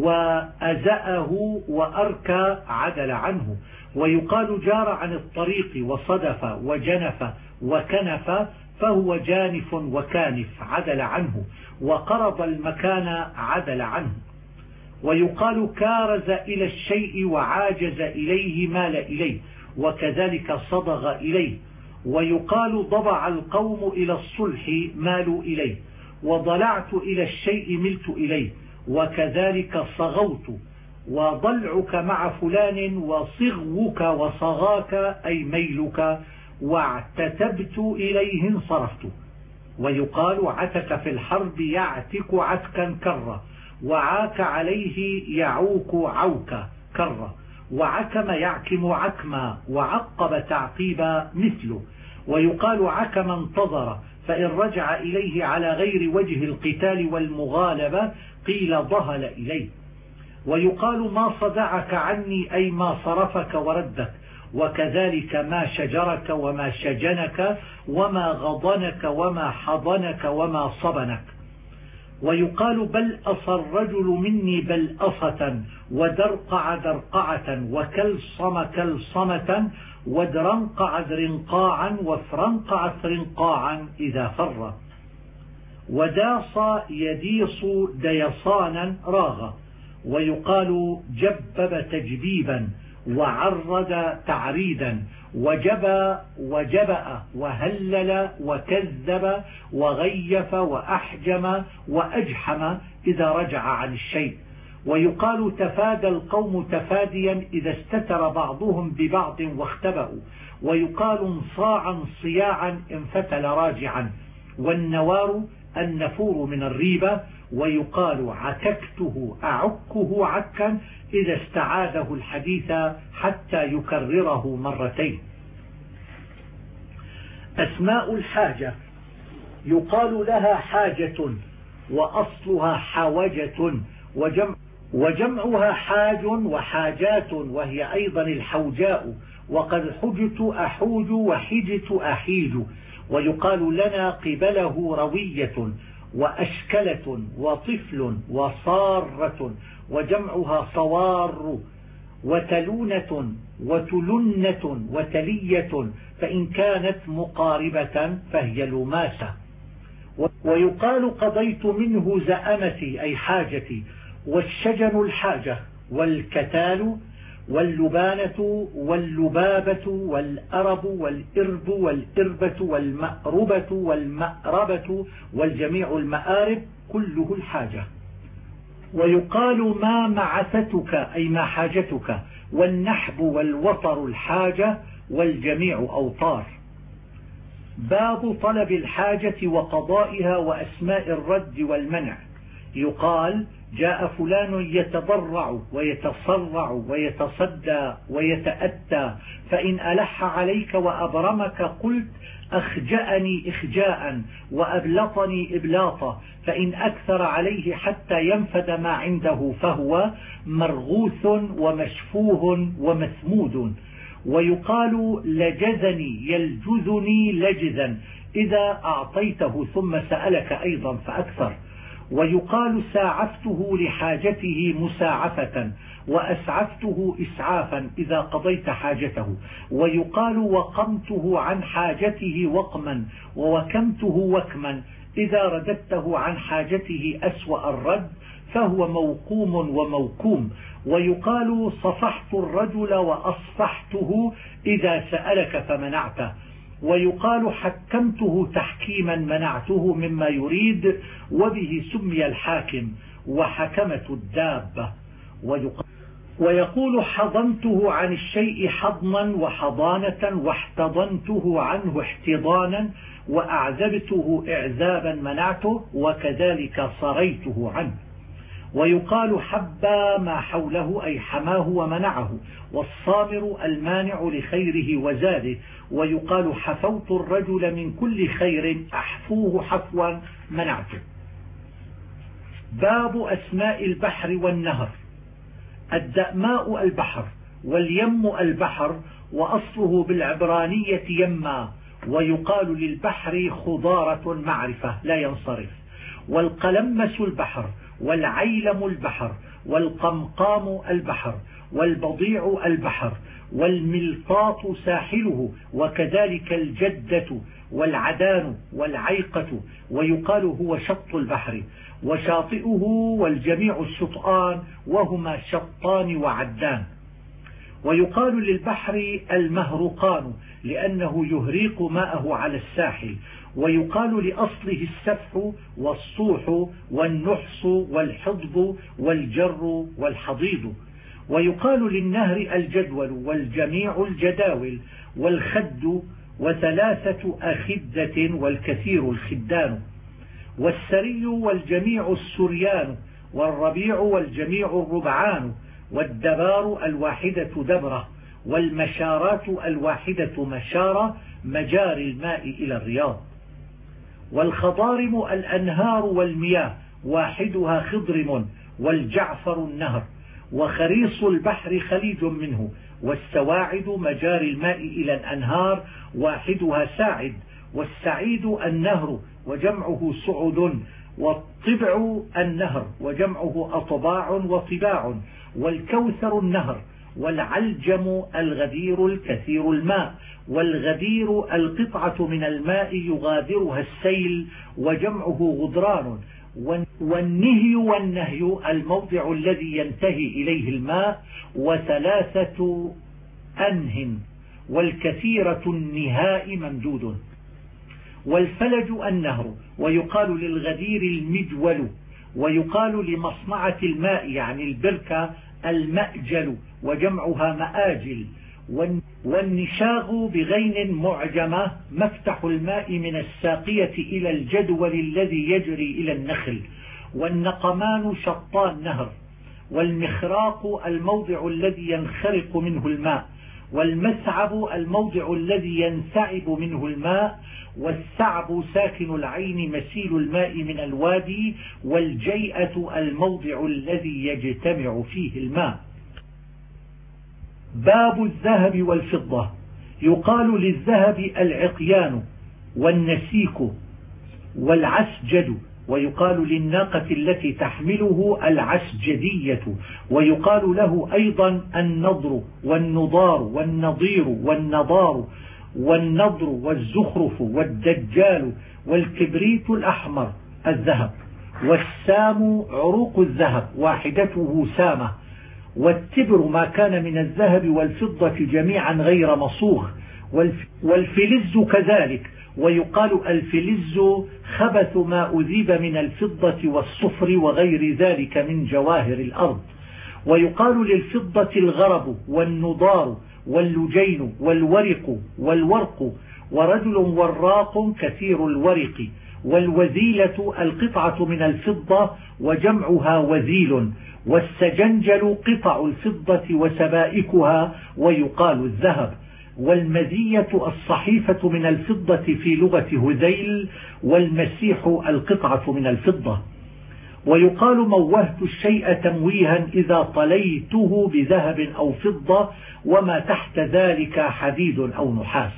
وأزأه وأركى عدل عنه. ويقال جار عن الطريق، وصدف وجنف وكنف، فهو جانف وكانف عدل عنه. وقرض المكان عدل عنه. ويقال كارز إلى الشيء وعاجز إليه مال إليه. وكذلك صدغ إليه. ويقال ضبع القوم إلى الصلح مالوا إليه، وضلعت إلى الشيء ملت إليه، وكذلك صغوت. وضلعك مع فلان وصغوك وصغاك أي ميلك، واعتتبت إليه انصرفت. ويقال عتك في الحرب يعتك عتكا كرة، وعاك عليه يعوك عوكا كرة، وعكم يعكم عكما، وعقب تعقيبا مثله. ويقال عكم انتظر، فإن رجع إليه على غير وجه القتال والمغالبة قيل ضهل إليه. ويقال ما صدعك عني أي ما صرفك وردك، وكذلك ما شجرك وما شجنك وما غضنك وما حضنك وما صبنك. ويقال بلأص الرجل مني بلأصة، ودرقع درقعة، وكلصم كلصمة، ودرنقع درنقاعا، وفرنقع فرنقاعا إذا فر. وداص يديص ديصانا راغ. ويقال جبب تجبيبا، وعرد تعريدا، وجبى وجبأ، وهلل وكذب وغيف وأحجم وأجحم إذا رجع عن الشيء. ويقال تفادى القوم تفاديا إذا استتر بعضهم ببعض واختبأوا. ويقال انصاعا صياعا انفتل راجعا. والنوار النفور من الريبة. ويقال عككته أعكه عكا إذا استعاده الحديث حتى يكرره مرتين. أسماء الحاجة يقال لها حاجة، وأصلها حوجة، وجمع وجمعها حاج وحاجات، وهي أيضا الحوجاء. وقد حجت أحوج وحجت أحيج. ويقال لنا قبله روية، وأشكلة، وطفل، وصارة، وجمعها صوار، وتلونة، وتلنة، وتلية، فإن كانت مقاربة فهي لماسة. ويقال قضيت منه زأمتي أي حاجتي. والشجن الحاجة، والكتال، واللبانة، واللبابة، والأرب، والإرب، والإربة، والمأربة، والمأربة، والجميع المآرب كله الحاجة. ويقال ما معثتك أي ما حاجتك. والنحب والوطر الحاجة، والجميع أوطار. باب طلب الحاجة وقضائها وأسماء الرد والمنع. يقال جاء فلان يتضرع ويتصرع ويتصدى ويتأتى، فإن ألح عليك وأبرمك قلت أخجأني إخجاء وأبلطني إبلاطا، فإن أكثر عليه حتى ينفد ما عنده فهو مرغوث ومشفوه ومثمود. ويقال لجذني يلجذني لجذا إذا أعطيته ثم سألك أيضا فأكثر. ويقال ساعفته لحاجته مساعفة، وأسعفته إسعافا إذا قضيت حاجته. ويقال وقمته عن حاجته وقما، ووكمته وكما إذا رددته عن حاجته أسوأ الرد فهو موقوم وموكوم. ويقال صفحت الرجل وأصفحته إذا سألك فمنعته. ويقال حكمته تحكيما منعته مما يريد، وبه سمي الحاكم. وحكمة الدابة. ويقول حضنته عن الشيء حضنا وحضانة، واحتضنته عنه احتضانا، وأعزبته إعزابا منعته، وكذلك صريته عنه. ويقال حبى ما حوله أي حماه ومنعه، والصامر المانع لخيره وزاده. ويقال حفوت الرجل من كل خير أحفوه حفوا منعته. باب أسماء البحر والنهر. الدأماء البحر، واليم البحر، وأصله بالعبرانية يما. ويقال للبحر خضارة معرفة لا ينصرف. والقلمس البحر، والعيلم البحر، والقمقام البحر، والبضيع البحر، والملطاط ساحله، وكذلك الجدة والعدان والعيقة. ويقال هو شط البحر، وشاطئه والجميع الشطآن، وهما شطان وعدان. ويقال للبحر المهرقان لأنه يهريق ماءه على الساحل. ويقال لأصله السفح والصوح والنحس والحضب والجر والحضيض. ويقال للنهر الجدول والجميع الجداول والخد وثلاثة أخدة والكثير الخدان. والسري والجميع السريان والربيع والجميع الربعان. والدبار الواحدة دبرة والمشارات الواحدة مشارة مجاري الماء إلى الرياض. والخضارم الأنهار والمياه واحدها خضرم والجعفر النهر. وخريص البحر خليج منه. والسواعد مجاري الماء إلى الأنهار واحدها ساعد. والسعيد النهر وجمعه سعد. والطبع النهر وجمعه أطباع وطباع. والكوثر النهر. والعلجم الغدير الكثير الماء. والغدير القطعة من الماء يغادرها السيل وجمعه غدران. والنهي والنهي الموضع الذي ينتهي إليه الماء وثلاثة أنه. والكثيرة النهاء ممدود. والفلج النهر ويقال للغدير المجول. ويقال لمصنعة الماء يعني البركة المأجل وجمعها مآجل. والنشاغ بغين معجمة مفتح الماء من الساقية إلى الجدول الذي يجري إلى النخل. والنقمان شطا النهر. والمخراق الموضع الذي ينخرق منه الماء. والمسعب الموضع الذي ينسعب منه الماء. والسعب ساكن العين مسيل الماء من الوادي. والجيئة الموضع الذي يجتمع فيه الماء. باب الذهب والفضة. يقال للذهب العقيان والنسيك والعسجد. ويقال للناقة التي تحمله العسجدية. ويقال له أيضا النضر والنضار والنضير والنضار والنضر والزخرف والدجال. والكبريت الأحمر الذهب. والسام عروق الذهب واحدته سامة. والتبر ما كان من الذهب والفضة جميعا غير مصوغ. والفلز كذلك. ويقال الفلز خبث ما أذيب من الفضة والصفر وغير ذلك من جواهر الأرض. ويقال للفضة الغرب والنضار واللجين والورق والورق. ورجل وراق كثير الورق. والوزيلة القطعة من الفضة وجمعها وزيل. والسجنجل قطع الفضة وسبائكها ويقال الذهب. والمزية الصحيفة من الفضة في لغة هذيل. والمسيح القطعة من الفضة. ويقال موهت الشيء تمويها إذا طليته بذهب أو فضة وما تحت ذلك حديد أو نحاس.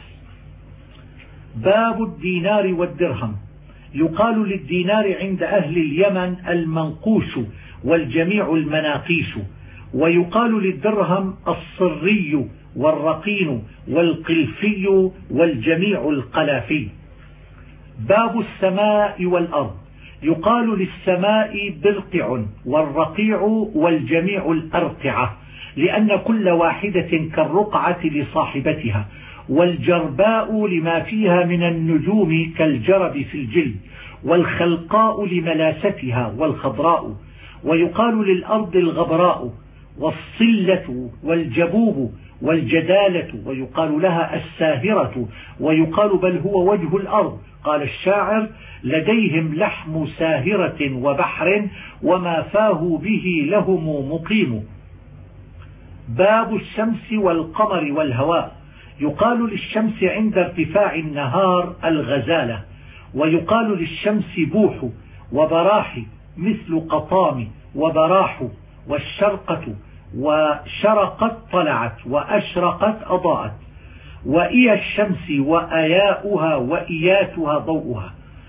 باب الدينار والدرهم. يقال للدينار عند أهل اليمن المنقوش والجميع المناقيش. ويقال للدرهم الصري والرقين والقلفي والجميع القلافي. باب السماء والأرض. يقال للسماء برقع والرقيع والجميع الأرقعة لأن كل واحدة كالرقعة لصاحبتها. والجرباء لما فيها من النجوم كالجرب في الجلد. والخلقاء لملاستها والخضراء. ويقال للأرض الغبراء والصلة والجبوب والجدالة. ويقال لها الساهرة. ويقال بل هو وجه الأرض. قال الشاعر لديهم لحم ساهرة وبحر وما فاه به لهم مقيم. باب الشمس والقمر والهواء. يقال للشمس عند ارتفاع النهار الغزالة. ويقال للشمس بوح وبراح مثل قطام وبراح. والشرقة وشرقت طلعت وأشرقت أضاءت. وإيا الشمس وأياؤها وإياتها ضوءها.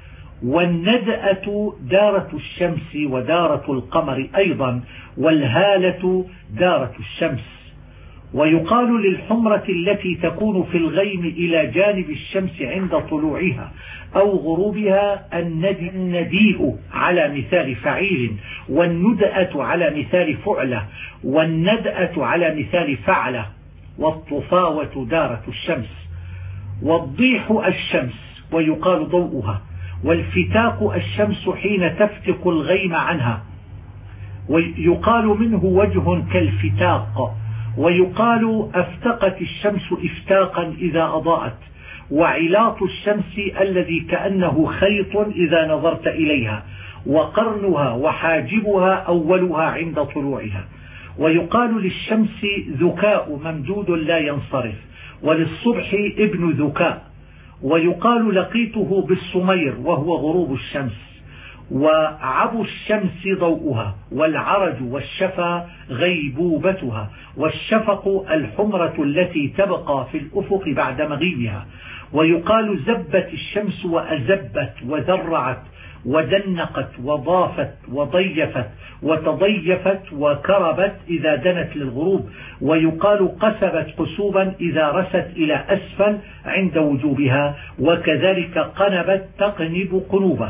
والندأة دارة الشمس ودارة القمر أيضا. والهالة دارة الشمس. ويقال للحمرة التي تكون في الغيم إلى جانب الشمس عند طلوعها أو غروبها النديء على مثال فعيل. والندأة على مثال فعلة. والندأة على مثال فعلة. والطفاوة دارة الشمس. والضيح الشمس ويقال ضوءها. والفتاك الشمس حين تفتك الغيم عنها، ويقال منه وجه كالفتاق. ويقال أفتقت الشمس إفتاقا إذا أضاءت. وعلاط الشمس الذي كأنه خيط إذا نظرت إليها. وقرنها وحاجبها أولها عند طلوعها. ويقال للشمس ذكاء ممدود لا ينصرف، وللصبح ابن ذكاء. ويقال لقيته بالصمير وهو غروب الشمس. وعب الشمس ضوءها. والعرج والشفا غيبوبتها. والشفق الحمرة التي تبقى في الأفق بعد مغيبها. ويقال زبت الشمس وأزبت وذرعت ودنقت وضافت وضيفت وتضيفت وكربت إذا دنت للغروب. ويقال قسبت قسوبا إذا رست إلى أسفل عند وجوبها، وكذلك قنبت تقنب قنوبه.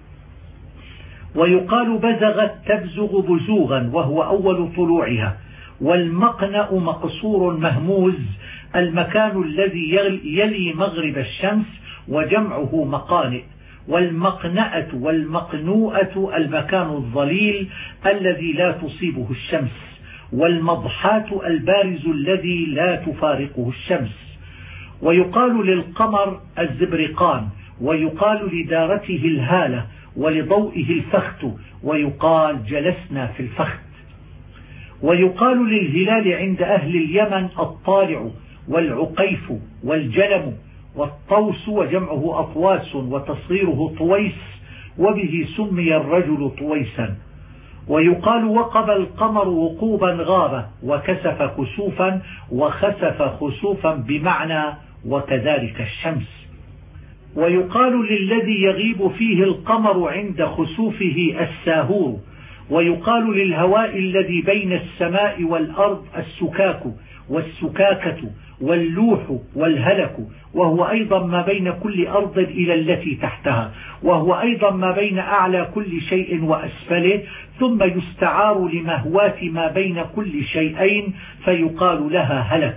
ويقال بزغت تبزغ بزوغا وهو أول طلوعها. والمقنأ مقصور مهموز، المكان الذي يلي مغرب الشمس، وجمعه مقانئ. والمقنأة والمقنوءة المكان الظليل الذي لا تصيبه الشمس. والمضحات البارز الذي لا تفارقه الشمس. ويقال للقمر الزبرقان. ويقال لدارته الهالة، ولضوئه الفخت. ويقال جلسنا في الفخت. ويقال للهلال عند أهل اليمن الطالع والعقيف والجلم والطوس، وجمعه أطواس وتصغيره طويس، وبه سمي الرجل طويسا. ويقال وقب القمر وقوبا غاب، وكسف كسوفا، وخسف خسوفا بمعنى وكذلك الشمس. ويقال للذي يغيب فيه القمر عند خسوفه الساهور. ويقال للهواء الذي بين السماء والأرض السكاك والسكاكة واللوح والهلك، وهو أيضا ما بين كل أرض إلى التي تحتها، وهو أيضا ما بين أعلى كل شيء وأسفله، ثم يستعار لمهوات ما بين كل شيئين فيقال لها هلك.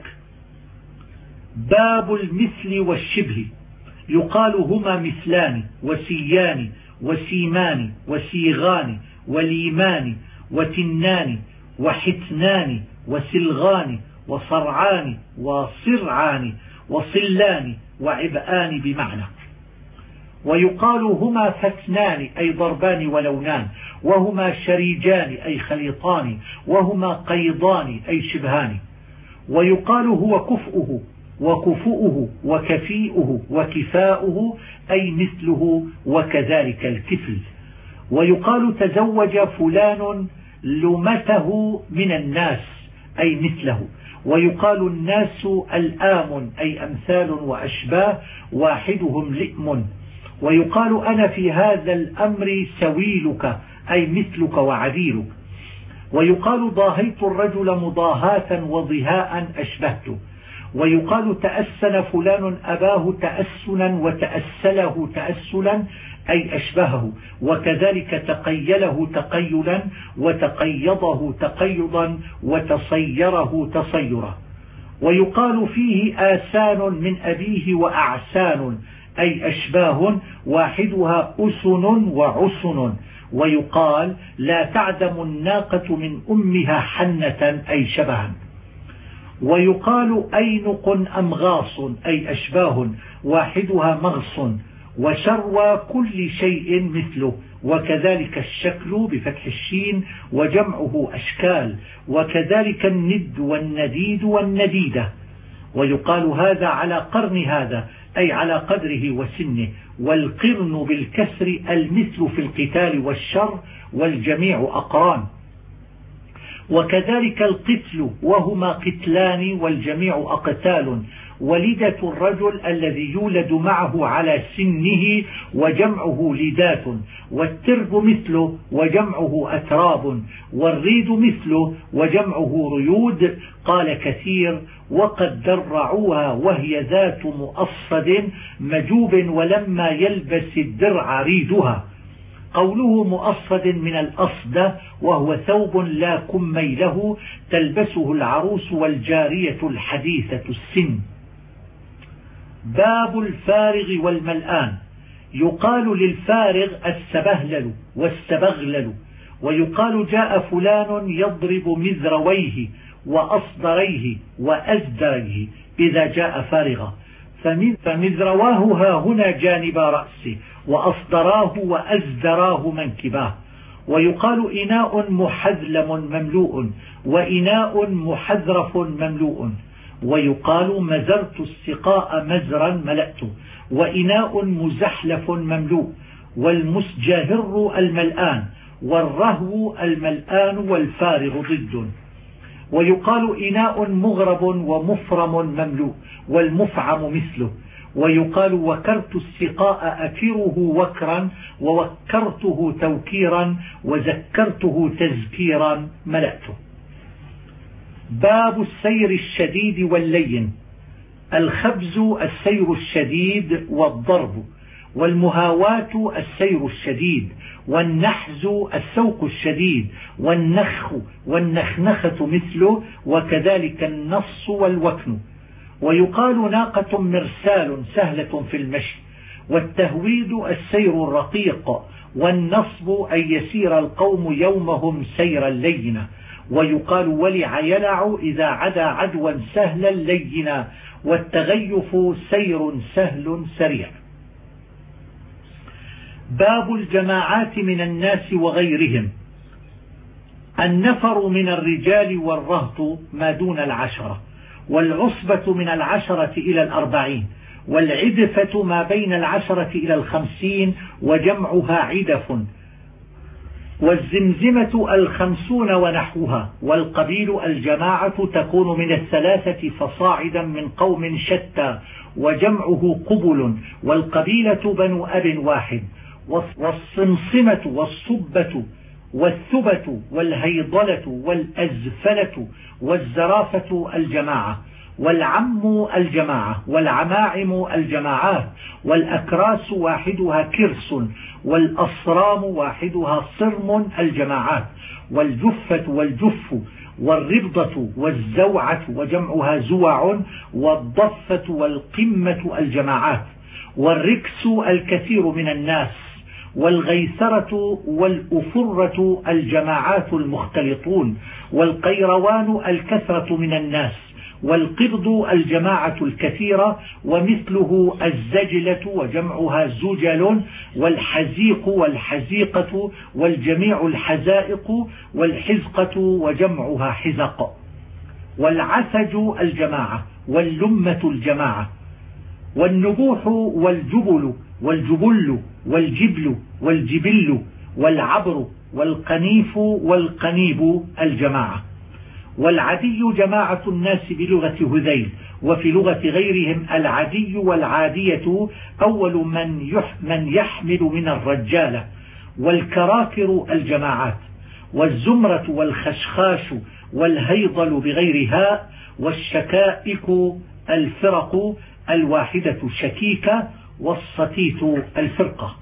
باب المثل والشبه. يقال هما مثلان وسيان وسيمان وسيغان وليمان وتنان وحتنان وسلغان وصرعان وصرعان وصلان وعبآن بمعنى. ويقال هما فتنان أي ضربان ولونان، وهما شريجان أي خليطان، وهما قيضان أي شبهان. ويقال هو كفؤه وكفؤه وكفيئه وكفاؤه أي مثله، وكذلك الكفل. ويقال تزوج فلان لمته من الناس أي مثله. ويقال الناس الآم أي أمثال وأشباه، واحدهم لئم. ويقال أنا في هذا الأمر سويلك أي مثلك وعديلك. ويقال ضاهيت الرجل مضاهاة وضهاء أشبهته. ويقال تأسن فلان أباه تأسنا وتأسله تأسلا أي أشبهه، وكذلك تقيله تقيلا وتقيضه تقيضا وتصيره تصيرا. ويقال فيه آسان من أبيه وأعسان أي أشباه، واحدها أسن وعسن. ويقال لا تعدم الناقة من أمها حنة أي شبها. ويقال أينق أمغاص أي أشباه، واحدها مغص. وشروى كل شيء مثله، وكذلك الشكل بفتح الشين وجمعه أشكال، وكذلك الند والنديد والنديدة. ويقال هذا على قرن هذا أي على قدره وسنه. والقرن بالكسر المثل في القتال والشر، والجميع أقران. وكذلك القتل وهما قتلان والجميع أقتال. ولدة الرجل الذي يولد معه على سنه وجمعه لدات. والترب مثله وجمعه أتراب. والريد مثله وجمعه ريود. قال كثير وقد درعوها وهي ذات مؤصد مجوب ولما يلبس الدرع ريدها. قوله مؤصد من الأصدة، وهو ثوب لا كمي له تلبسه العروس والجارية الحديثة السن. باب الفارغ والملآن. يقال للفارغ السبهلل والسبغلل، ويقال جاء فلان يضرب مذرويه وأصدريه وأزدريه إذا جاء فارغا، فمذرواه ها هنا جانب رأسه، وأصدراه وأزدراه منكباه. ويقال إناء محذلم مملوء، وإناء محذرف مملوء. ويقال مزرت السقاء مزرا ملأته، وإناء مزحلف مملوء. والمسجهر الملآن، والرهو الملآن، والفارغ ضد. ويقال إناء مغرب ومفرم مملوء، والمفعم مثله. ويقال وكرت السقاء أكره وكرا، ووكرته توكيرا، وذكرته تذكيرا ملأته. باب السير الشديد واللين. الخبز السير الشديد والضرب، والمهاواة السير الشديد، والنحز السوق الشديد، والنخ والنخنخة مثله، وكذلك النص والوكن. ويقال ناقة مرسال سهلة في المشي. والتهويد السير الرقيق، والنصب أن يسير القوم يومهم سيرا لينا. ويقال ولع يلع إذا عدا عدوا سهلا لينا. والتغيف سير سهل سريع. باب الجماعات من الناس وغيرهم. النفر من الرجال والرهط ما دون العشرة، والعصبة من العشرة إلى الأربعين، والعدفة ما بين العشرة إلى الخمسين وجمعها عدف، والزمزمة الخمسون ونحوها. والقبيل الجماعة تكون من الثلاثة فصاعدا من قوم شتى، وجمعه قبل. والقبيلة بنو أب واحد. والصمصمة والصبة والثبة والهيضلة والأزفلة والزرافة الجماعة. والعم الجماعة، والعماعم الجماعات. والأكراس واحدها كرس، والأصرام واحدها صرم الجماعات. والجفة والجف، والربضة والزوعة وجمعها زوع. والضفة والقمة الجماعات. والركس الكثير من الناس. والغيثرة والأفرة الجماعات المختلطون. والقيروان الكثرة من الناس. والقبض الجماعة الكثيرة، ومثله الزجلة وجمعها زجل. والحزيق والحزيقة والجميع الحزائق. والحزقة وجمعها حزق. والعسج الجماعة، واللمة الجماعة. والنبوح والجبل والجبل والجبل والجبل والعبر والقنيف والقنيب الجماعة. والعدي جماعة الناس بلغة هذيل، وفي لغة غيرهم العدي والعادية أول من من يحمل من الرجالة. والكراكر الجماعات. والزمرة والخشخاش والهيضل بغير هاء. والشكائك الفرق الواحدة شكيكة. والصتيت الفرقة.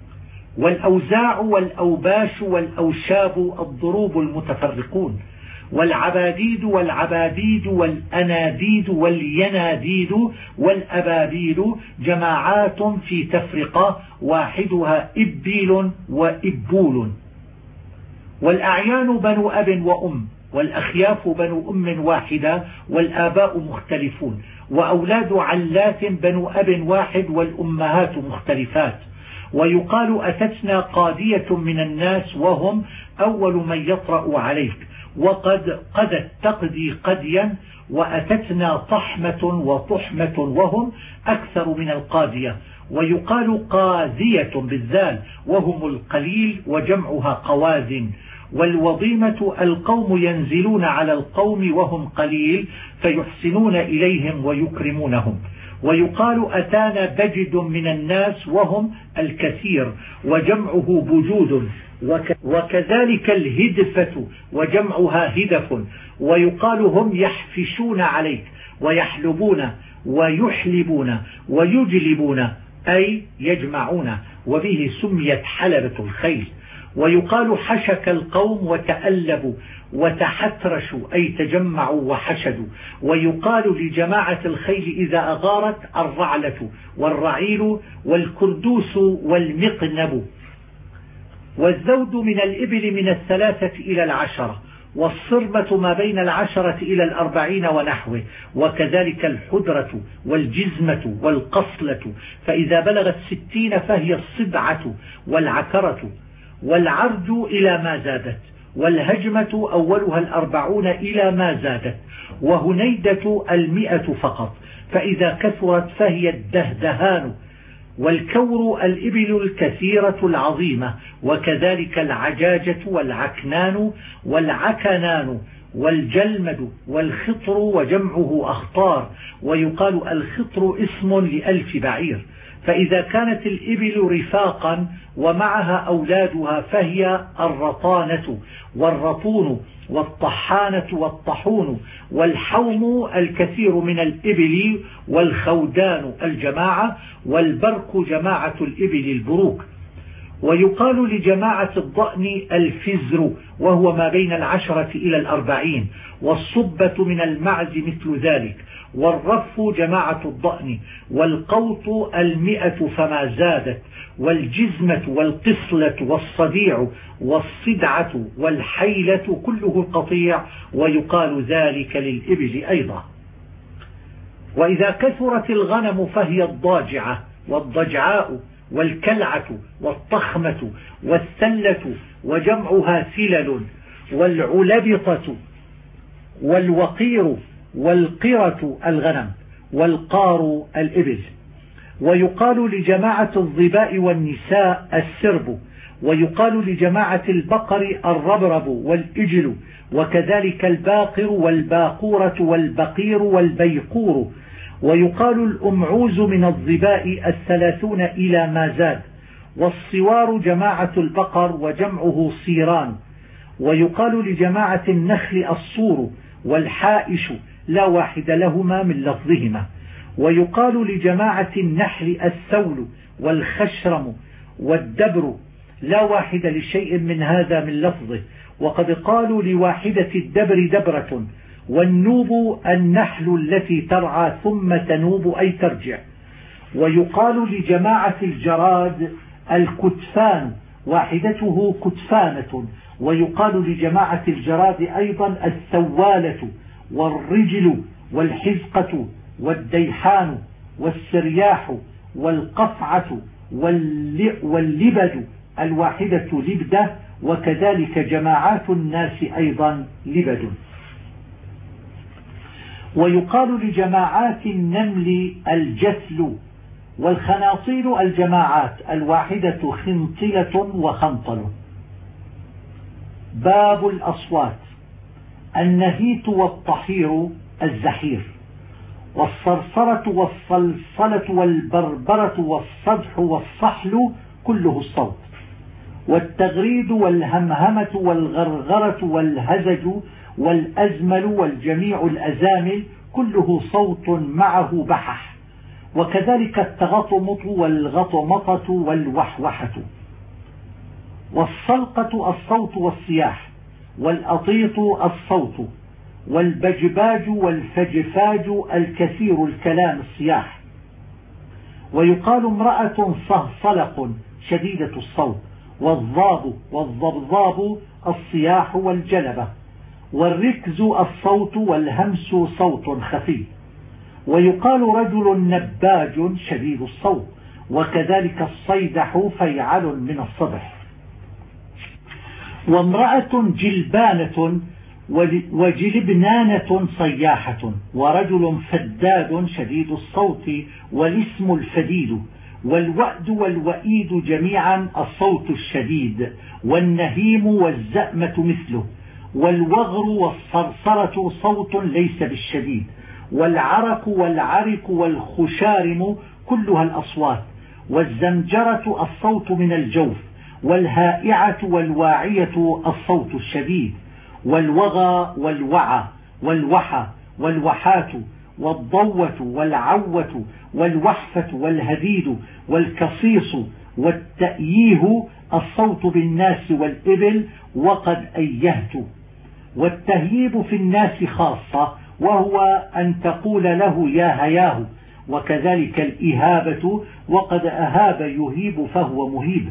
والأوزاع والأوباش والأوشاب الضروب المتفرقون. والعباديد والعباديد والأناديد واليناديد والأبابيل جماعات في تفرقة، واحدها إبيل وإبول. والأعيان بنو أب وأم، والأخياف بنو أم واحدة، والآباء مختلفون. وأولاد علات بنو أب واحد، والأمهات مختلفات. ويقال أتتنا قادية من الناس، وهم أول من يطرأ عليك، وقد قدت تقدي قديا. وأتتنا طحمة وطحمة، وهم أكثر من القادية. ويقال قاذية بالذال، وهم القليل، وجمعها قواذن. والوضيمة القوم ينزلون على القوم وهم قليل، فيحسنون إليهم ويكرمونهم. ويقال أتانا بجد من الناس، وهم الكثير، وجمعه بجود. وكذلك الهدفة وجمعها هدف. ويقال هم يحفشون عليك، ويحلبون ويحلبون ويجلبون، أي يجمعون. وبه سميت حلبة الخيل. ويقال حشك القوم وتألبوا وتحترشوا أي تجمعوا وحشدوا. ويقال لجماعة الخيل إذا أغارت الرعلة والرعيل والكردوس والمقنب. والزود من الإبل من الثلاثة إلى العشرة، والصرمة ما بين العشرة إلى الأربعين ونحوه، وكذلك الحدرة والجزمة والقصلة، فإذا بلغت ستين فهي الصدعة والعكرة. والعرج إلى ما زادت، والهجمة أولها الأربعون إلى ما زادت، وهنيدة المئة فقط، فإذا كثرت فهي الدهدهان. والكور الإبل الكثيرة العظيمة، وكذلك العجاجة والعكنان والعكنان والجلمد والخطر وجمعه أخطار. ويقال الخطر اسم لألف بعير. فإذا كانت الإبل رفاقا ومعها أولادها فهي الرطانة والرطون والطحانة والطحون. والحوم الكثير من الإبل، والخودان الجماعة، والبرك جماعة الإبل البروك. ويقال لجماعة الضأن الفزر، وهو ما بين العشرة إلى الأربعين. والصبة من المعز مثل ذلك. والرف جماعة الضأن. والقوط المئة فما زادت. والجزمة والقصلة والصديع والصدعة والحيلة كله القطيع، ويقال ذلك للإبل أيضا. وإذا كثرت الغنم فهي الضاجعة والضجعاء والكلعة والطخمة والثلة وجمعها ثلل، والعلبطة والوقير والقرة الغنم، والقار الإبل. ويقال لجماعة الظباء والنساء السرب. ويقال لجماعة البقر الربرب والإجل، وكذلك الباقر والباقورة والبقير والبيقور. ويقال الأمعوز من الظباء الثلاثون إلى ما زاد. والصوار جماعة البقر وجمعه صيران. ويقال لجماعة النخل الصور والحائش، لا واحد لهما من لفظهما. ويقال لجماعة النحل الثول والخشرم والدبر، لا واحد لشيء من هذا من لفظه. وقد قالوا لواحدة الدبر دبرة. والنوب النحل التي ترعى ثم تنوب أي ترجع. ويقال لجماعة الجراد الكتفان، واحدته كتفانة. ويقال لجماعة الجراد أيضا الثوالة والرجل والحزقة والديحان والسرياح والقفعة واللبد، الواحدة لبدة. وكذلك جماعات الناس أيضا لبد. ويقال لجماعات النمل الجثل. والخناطير الجماعات، الواحدة خنطلة وخنطل. باب الأصوات. النهيت والطحير الزحير، والصرصرة والصلصلة والبربرة والصدح والصحل كله الصوت. والتغريد والهمهمة والغرغرة والهزج والأزمل والجميع الأزامل كله صوت معه بحح. وكذلك التغطمط والغطمطة والوحوحة. والصلقة الصوت والصياح. والأطيط الصوت. والبجباج والفجفاج الكثير الكلام الصياح. ويقال امرأة صهصلق شديدة الصوت. والضاب والضبضاب الصياح والجلبة. والركز الصوت والهمس صوت خفي. ويقال رجل نباج شديد الصوت. وكذلك الصيدح فيعل من الصدح. وامرأة جلبانة وجلبنانة صياحة. ورجل فداد شديد الصوت والاسم الفديد. والوأد والوئيد جميعا الصوت الشديد. والنهيم والزأمة مثله. والوغر والصرصرة صوت ليس بالشديد. والعرق والعرك والخشارم كلها الأصوات. والزمجرة الصوت من الجوف. والهائعة والواعية الصوت الشديد. والوغى والوعى والوحى والوحات والضوة والعوة والوحفة والهديد والكصيص والتأييه الصوت بالناس والإبل وقد أيهت. والتهييب في الناس خاصة وهو أن تقول له يا هياه، وكذلك الإهابة وقد أهاب يهيب فهو مهيب.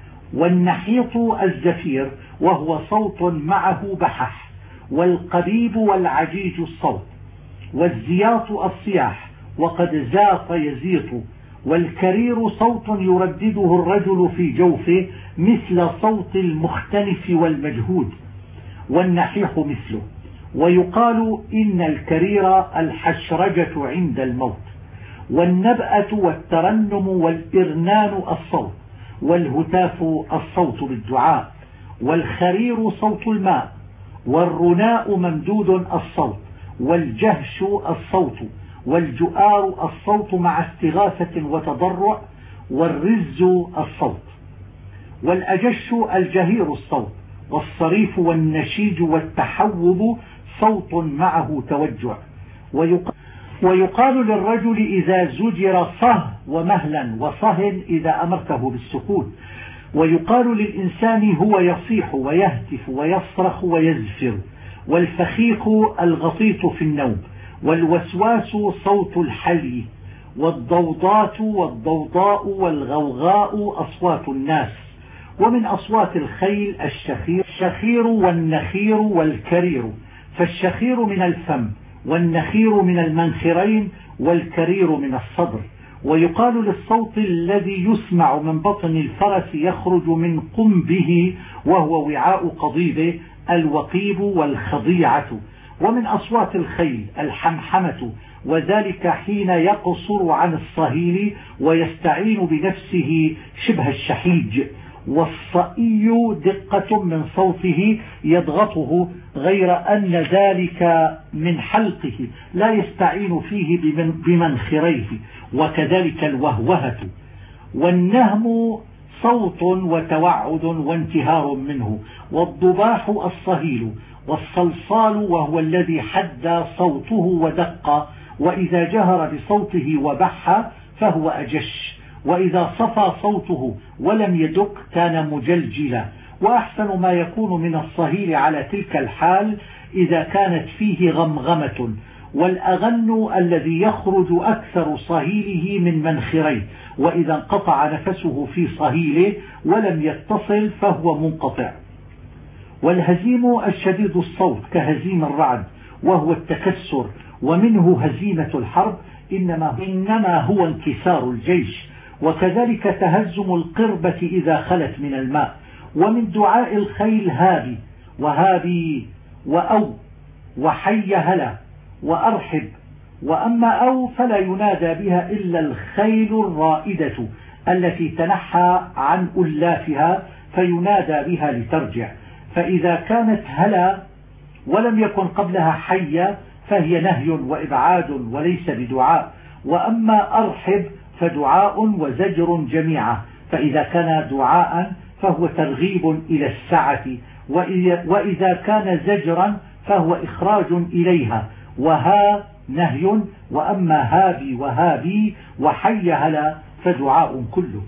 والنحيط الزفير وهو صوت معه بحح. والقبيب والعجيج الصوت. والزياط الصياح وقد زاط يزيط. والكرير صوت يردده الرجل في جوفه مثل صوت المختلف والمجهود، والنحيح مثله. ويقال إن الكرير الحشرجة عند الموت. والنبأة والترنم والإرنان الصوت. والهتاف الصوت بالدعاء. والخرير صوت الماء. والرناء ممدود الصوت. والجهش الصوت. والجؤار الصوت مع استغاثة وتضرع. والرز الصوت. والأجش الجهير الصوت. والصريف والنشيج والتحوب صوت معه توجع. ويقال, ويقال للرجل إذا زجر صه ومهلا، وصهن إذا أمرته بالسكوت. ويقال للإنسان هو يصيح ويهتف ويصرخ ويزفر. والفخيخ الغطيط في النوم. والوسواس صوت الحلي. والضوضات والضوضاء والغوغاء أصوات الناس. ومن أصوات الخيل الشخير, الشخير والنخير والكرير، فالشخير من الفم والنخير من المنخرين والكرير من الصدر. ويقال للصوت الذي يسمع من بطن الفرس يخرج من قنبه وهو وعاء قضيبه الوقيب والخضيعة. ومن أصوات الخيل الحمحمة، وذلك حين يقصر عن الصهيل ويستعين بنفسه شبه الشحيج. والصئي دقة من صوته يضغطه، غير أن ذلك من حلقه لا يستعين فيه بمنخريه. وكذلك الوهوهة. والنهم صوت وتوعد وانتهار منه. والضباح الصهيل. والصلصال وهو الذي حد صوته ودق، وإذا جهر بصوته وبح فهو أجش، وإذا صفى صوته ولم يدق كان مجلجلا. وأحسن ما يكون من الصهيل على تلك الحال إذا كانت فيه غمغمة. والأغن الذي يخرج أكثر صهيله من منخريه، وإذا انقطع نفسه في صهيله ولم يتصل فهو منقطع. والهزيم الشديد الصوت كهزيم الرعد وهو التكسر، ومنه هزيمة الحرب إنما, إنما هو انكسار الجيش. وكذلك تهزم القربة إذا خلت من الماء. ومن دعاء الخيل هابي وهابي وأو وحي هلا وأرحب. وأما أو فلا ينادى بها إلا الخيل الرائدة التي تنحى عن ألافها فينادى بها لترجع. فإذا كانت هلا ولم يكن قبلها حية فهي نهي وإبعاد وليس بدعاء. وأما أرحب فدعاء وزجر جميعا، فإذا كان دعاء فهو ترغيب إلى السعة، وإذا كان زجرا فهو إخراج إليها. وها نهي. وأما هابي وهابي وحي هلا فدعاء كله.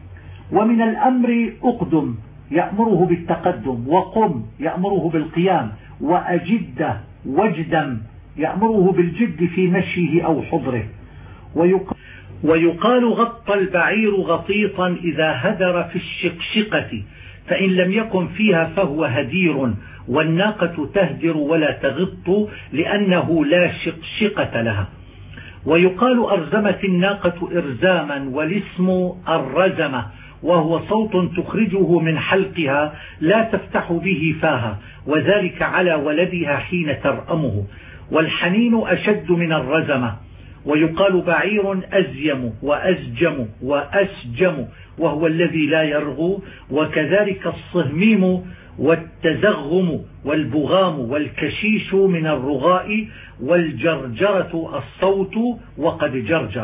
ومن الأمر أقدم يأمره بالتقدم، وقم يأمره بالقيام، وأجد وجدم يأمره بالجد في مشيه أو حضره. ويقال, ويقال غط البعير غطيطا إذا هدر في الشقشقة، فإن لم يكن فيها فهو هدير. والناقة تهدر ولا تغط لأنه لا شقشقة لها. ويقال أرزمت الناقة إرزاما، والاسم الرزمة وهو صوت تخرجه من حلقها لا تفتح به فاها، وذلك على ولدها حين ترأمه. والحنين أشد من الرزمة. ويقال بعير أزيم وأزجم وأسجم وهو الذي لا يرغو. وكذلك الصهميم والتزغم والبغام والكشيش من الرغاء. والجرجرة الصوت وقد جرجر.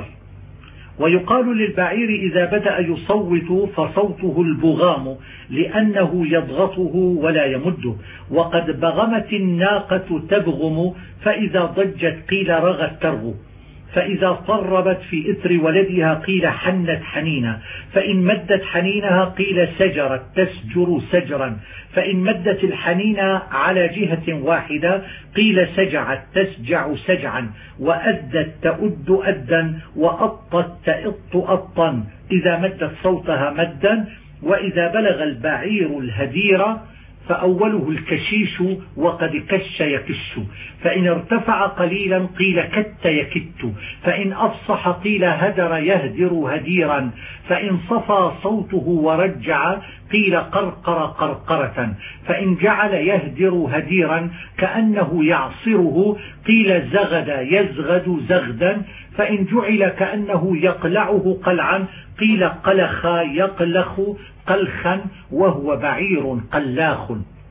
ويقال للبعير إذا بدأ يصوت فصوته البغام لأنه يضغطه ولا يمده. وقد بغمت الناقة تبغم، فإذا ضجت قيل رغت ترغو. فإذا طربت في إثر ولدها قيل حنت حنينا، فإن مدت حنينها قيل سجرت تسجر سجرا، فإن مدت الحنين على جهة واحدة قيل سجعت تسجع سجعا، وأدت تؤد أدا، وأطت تئط أطا إذا مدت صوتها مدا. وإذا بلغ البعير الهدير فأوله الكشيش وقد كش يكش، فإن ارتفع قليلا قيل كت يكت، فإن أفصح قيل هدر يهدر هديرا، فإن صفى صوته ورجع قيل قرقر قرقرة، فإن جعل يهدر هديرا كأنه يعصره قيل زغد يزغد زغدا، فإن جعل كأنه يقلعه قلعا قيل قلخ يقلخ قلخا، وهو بعير قلاخ.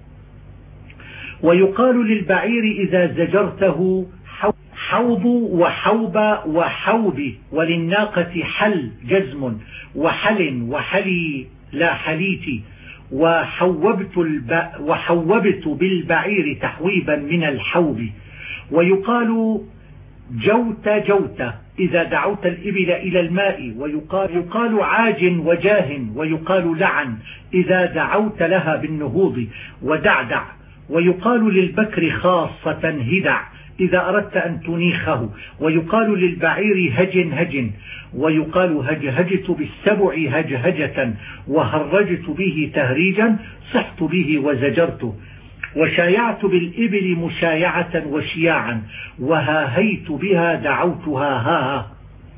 ويقال للبعير إذا زجرته حوب وحوب وحوب، وللناقة حل جزم وحل وحلي لا حليت، وحوبت, الب... وحوبت بالبعير تحويبا من الحوب. ويقال جوت جوت إذا دعوت الإبل إلى الماء، ويقال يقال عاج وجاه، ويقال لعن إذا دعوت لها بالنهوض ودعدع. ويقال للبكر خاصة هدع إذا أردت أن تنيخه، ويقال للبعير هج هج، ويقال هجهجت بالسبع هجهجة، وهرجت به تهريجا صحت به وزجرته، وشايعت بالإبل مشايعة وشياعا، وهاهيت بها دعوتها هاها.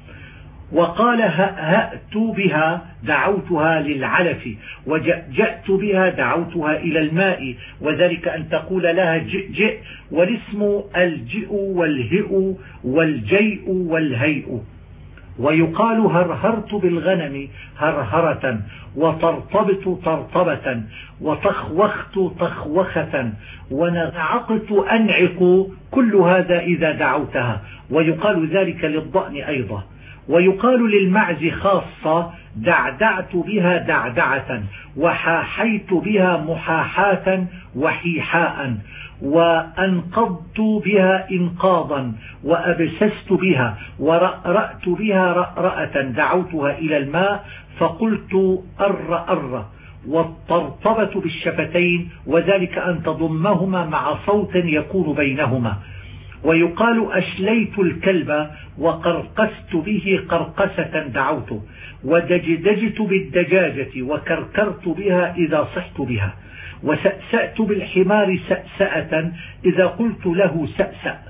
وقال هأت بها دعوتها للعلف، وجأت بها دعوتها إلى الماء، وذلك أن تقول لها جئ جئ، والاسم الجئ والهئ والجيء والهيء. ويقال هرهرت بالغنم هرهرة، وطرطبت طرطبة، وطخوخت طخوخة، ونعقت أنعق، كل هذا إذا دعوتها. ويقال ذلك للضأن أيضا. ويقال للمعز خاصة دعدعت بها دعدعة، وحاحيت بها محاحاة وحيحاء، وأنقضت بها إنقاضا، وأبسست بها، ورأرأت بها رأرأة، دعوتها إلى الماء فقلت أر أر. والطرطبة بالشفتين، وذلك أن تضمهما مع صوت يكون بينهما. ويقال أشليت الكلب وقرقست به قرقسة دعوته، ودجدجت بالدجاجة وكركرت بها إذا صحت بها، وسأسأت بالحمار سأسأة إذا قلت له سأسأ،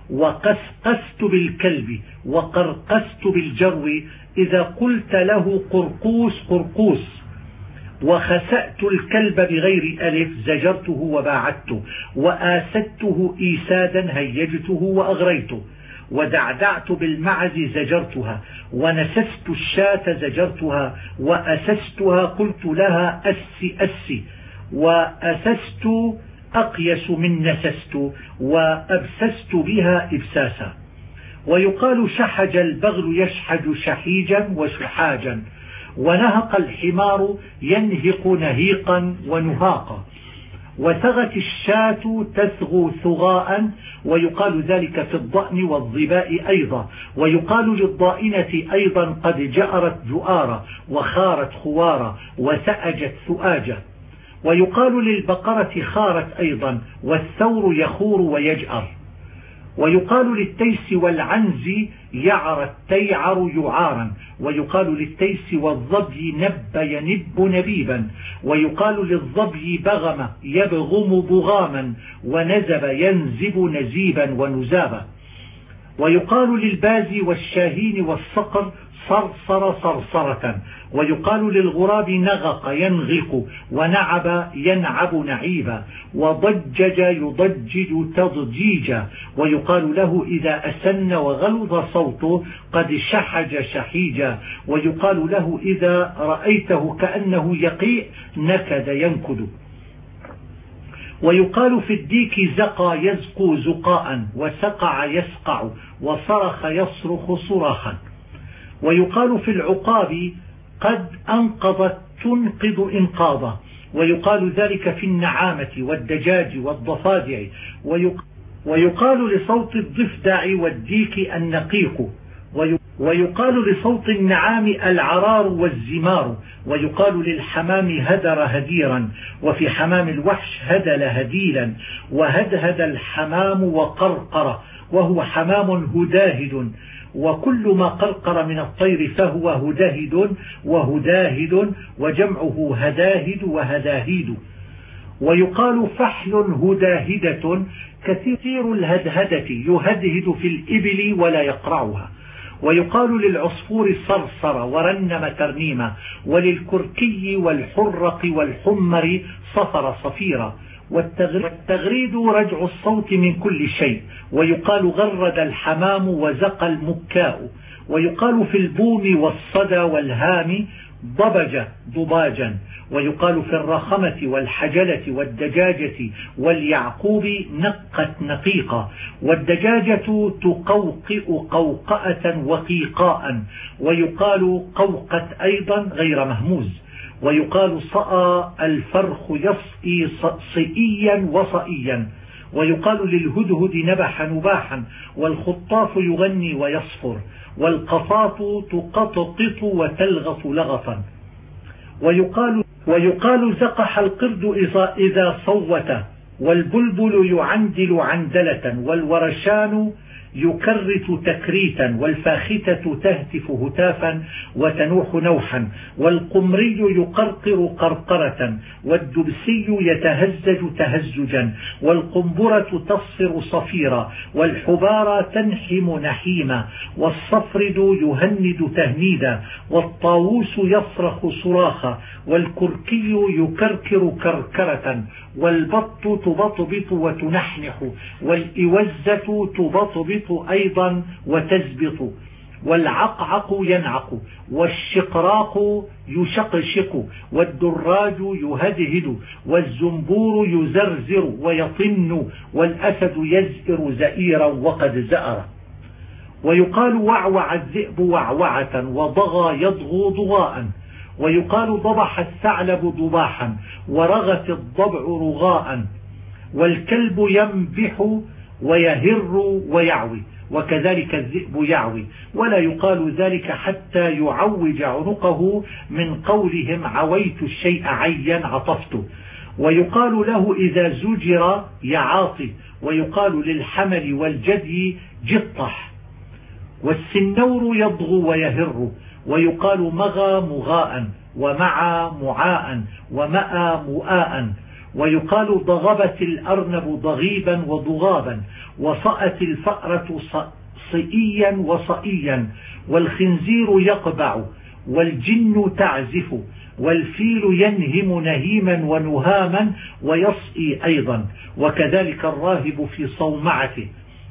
وقسقست بالكلب وقرقست بالجرو إذا قلت له قرقوس قرقوس، وخسأت الكلب بغير ألف زجرته وباعدته، وآسدته إيسادا هيجته وأغريته، ودعدعت بالمعز زجرتها، ونسست الشاة زجرتها، وأسستها قلت لها أسي أسي، وأسست أقيس من نسست، وأبسست بها إبساسا. ويقال شحج البغل يشحج شحيجا وشحاجا، ونهق الحمار ينهق نهيقا ونهاقا، وثغت الشاة تثغو ثغاء، ويقال ذلك في الضأن والظباء أيضا. ويقال للضائنة أيضا قد جأرت جؤارا، وخارت خوارا، وثأجت ثؤاجا. ويقال للبقرة خارت أيضا، والثور يخور ويجأر. ويقال للتيس والعنز يعر التيعر يعارا، ويقال للتيس والظبي نب ينب نبيبا، ويقال للظبي بغم يبغم بغاما، ونزب ينزب نزيبا ونزابا. ويقال للباز والشاهين والصقر صرصر صرصرة، ويقال للغراب نغق ينغق، ونعب ينعب نعيبا، وضجج يضجج تضجيجا. ويقال له إذا أسن وغلظ صوته قد شحج شحيجا، ويقال له إذا رأيته كأنه يقيء نكد ينكد. ويقال في الديك زقى يزقو زقاء، وسقع يسقع، وصرخ يصرخ صراخا. ويقال في العقاب قد أنقضت تنقض إنقاضا، ويقال ذلك في النعامة والدجاج والضفادع. ويقال لصوت الضفدع والديك النقيق، ويقال لصوت النعام العرار والزمار. ويقال للحمام هدر هديرا، وفي حمام الوحش هدل هديلا، وهدهد الحمام وقرقر، وهو حمام هداهد. وكل ما قرقر من الطير فهو هداهد وهداهد، وجمعه هداهد وهداهيد. ويقال فحل هداهدة كثير الهدهدة يهدهد في الإبل ولا يقرعها. ويقال للعصفور صرصر ورنم ترنيما، وللكركي والحرق والحمر صفر صفيرا. والتغريد رجع الصوت من كل شيء. ويقال غرد الحمام وزق المكاء. ويقال في البوم والصدى والهام ضبج ضباجا. ويقال في الرخمة والحجلة والدجاجة واليعقوب نقت نقيقا. والدجاجة تقوقئ قوقأة وقيقاء. ويقال قوقت أيضا غير مهموز. ويقال صأى الفرخ يصئي صئيا وصئيا. ويقال للهدهد نبح نباحا. والخطاف يغني ويصفر. والقطاط تقطط وتلغط لغطا. ويقال, ويقال زقح القرد إذا صوت. والبلبل يعندل عندلة. والورشان يكرت تكريتا. والفاختة تهتف هتافا وتنوح نوحا. والقمري يقرقر قرقرة. والدبسي يتهزج تهزجا. والقنبرة تصفر صفيرا. والحبارة تنحم نحيما. والصفرد يهند تهنيدا. والطاووس يصرخ صراخا. والكركي يكركر كركرة. والبط تبطبط وتنحنح. والإوزة تبطبط أيضا وتزبط. والعقعق ينعق. والشقراق يشقشق. والدراج يهدهد. والزنبور يزرزر ويطن. والأسد يزئر زئيرا وقد زأر. ويقال وعوع الذئب وعوعة. وضغى يضغو ضغاء. ويقال ضبح الثعلب ضباحا. ورغت الضبع رغاء. والكلب ينبح ويهر ويعوي. وكذلك الذئب يعوي. ولا يقال ذلك حتى يعوج عنقه من قولهم عويت الشيء عيا عطفته. ويقال له إذا زجر يعاطي. ويقال للحمل والجدي جطح. والسنور يضغو ويهر. ويقال مغى مغاء. ومعى معاء. ومأى مؤاء. ويقال ضغبت الأرنب ضغيبا وضغابا. وصأت الفأرة صئيا وصئيا. والخنزير يقبع. والجن تعزف. والفيل ينهم نهيما ونهاما ويصئي أيضا. وكذلك الراهب في صومعته.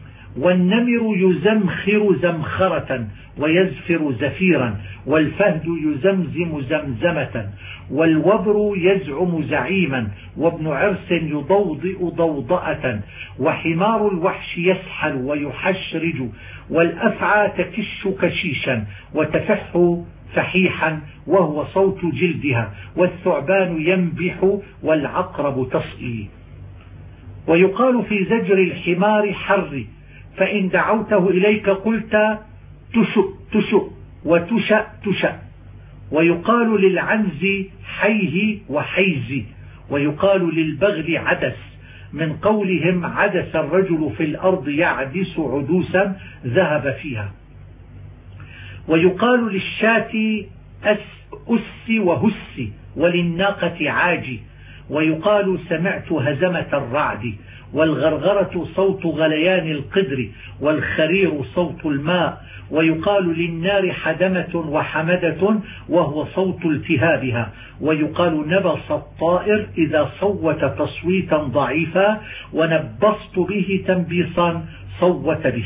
والنمر يزمخر زمخرة ويزفر زفيرا. والفهد يزمزم زمزمة. والوبر يزعم زعيما. وابن عرس يضوضئ ضوضأة. وحمار الوحش يسحل ويحشرج. والأفعى تكش كشيشا وتفح فحيحا وهو صوت جلدها. والثعبان ينبح. والعقرب تصئي. ويقال في زجر الحمار حر. فإن دعوته إليك قلت تشؤ تشؤ وتشأ تشأ. ويقال للعنز حيه وحيز. ويقال للبغل عدس من قولهم عدس الرجل في الأرض يعدس عدوسا ذهب فيها. ويقال للشاة أس أس وهس. وللناقة عاجي. ويقال سمعت هزمة الرعد. والغرغرة صوت غليان القدر. والخرير صوت الماء. ويقال للنار حدمة وحمدة وهو صوت التهابها. ويقال نبص الطائر إذا صوت تصويتا ضعيفا. ونبصت به تنبيصا صوت به.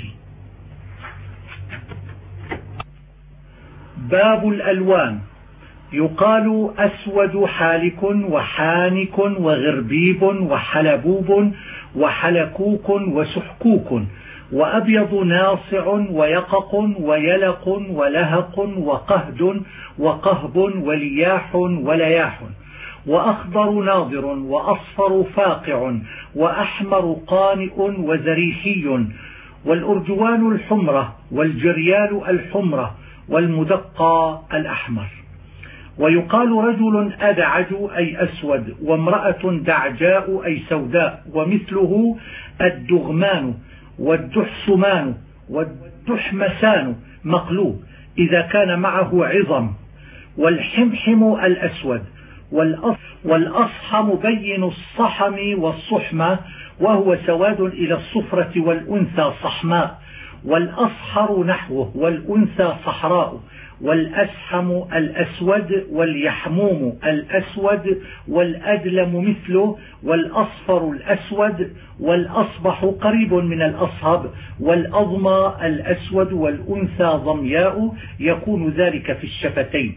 باب الألوان. يقال أسود حالك وحانك وغربيب وحلبوب وحلكوك وسحكوك. وأبيض ناصع ويقق ويلق ولهق وقهد وقهب ولياح ولياح. وأخضر ناظر وأصفر فاقع وأحمر قانئ وزريحي والأرجوان الحمرة، والجريال الحمرة، والمدقى الأحمر. ويقال رجل أدعج أي أسود، وامرأة دعجاء أي سوداء، ومثله الدغمان والدحسمان والدحمسان مقلوب إذا كان معه عظم، والحمحم الأسود، والأصحم بين الصحم والصحمة وهو سواد إلى الصفرة والأنثى صحماء، والأصحر نحوه والأنثى صحراء، والأسحم الأسود، واليحموم الأسود، والأدلم مثله، والأصفر الأسود، والأصبح قريب من الأصهب، والأضمى الأسود، والأنثى ضمياء يكون ذلك في الشفتين،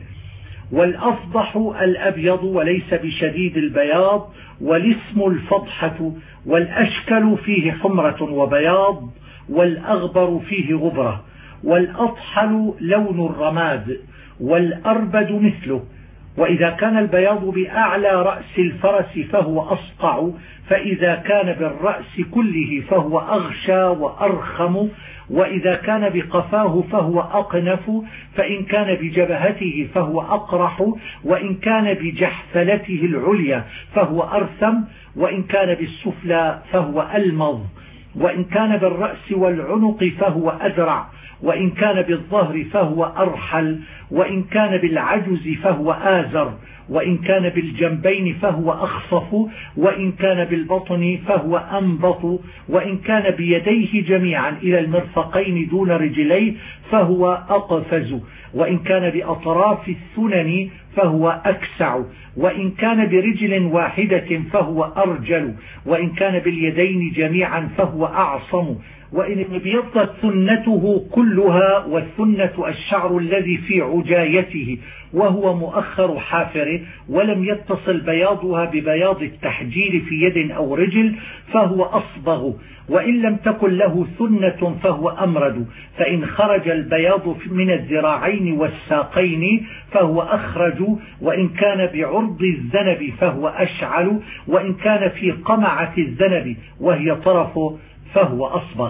والأفضح الأبيض وليس بشديد البياض، والاسم الفضحة، والأشكل فيه حمرة وبياض، والأغبر فيه غبرة، والأطحل لون الرماد، والأربد مثله. وإذا كان البياض بأعلى رأس الفرس فهو أصقع، فإذا كان بالرأس كله فهو أغشى وأرخم، وإذا كان بقفاه فهو أقنف، فإن كان بجبهته فهو أقرح، وإن كان بجحفلته العليا فهو أرثم، وإن كان بالسفلى فهو ألمظ، وإن كان بالرأس والعنق فهو أدرع، وإن كان بالظهر فهو أرحل، وإن كان بالعجز فهو آزر، وإن كان بالجنبين فهو أخصف، وإن كان بالبطن فهو أنبط، وإن كان بيديه جميعا إلى المرفقين دون رجليه فهو أقفز، وإن كان بأطراف الثنن فهو أكسع، وإن كان برجل واحدة فهو أرجل، وإن كان باليدين جميعا فهو أعصم، وإن ابيضت ثنته كلها، والثنة الشعر الذي في عجايته وهو مؤخر حافره، ولم يتصل بياضها ببياض التحجيل في يد أو رجل فهو أصبغ، وإن لم تكن له ثنة فهو أمرد، فإن خرج البياض من الذراعين والساقين فهو أخرج، وإن كان بعرض الذنب فهو أشعل، وإن كان في قمعة الذنب وهي طرفه فهو أصبغ.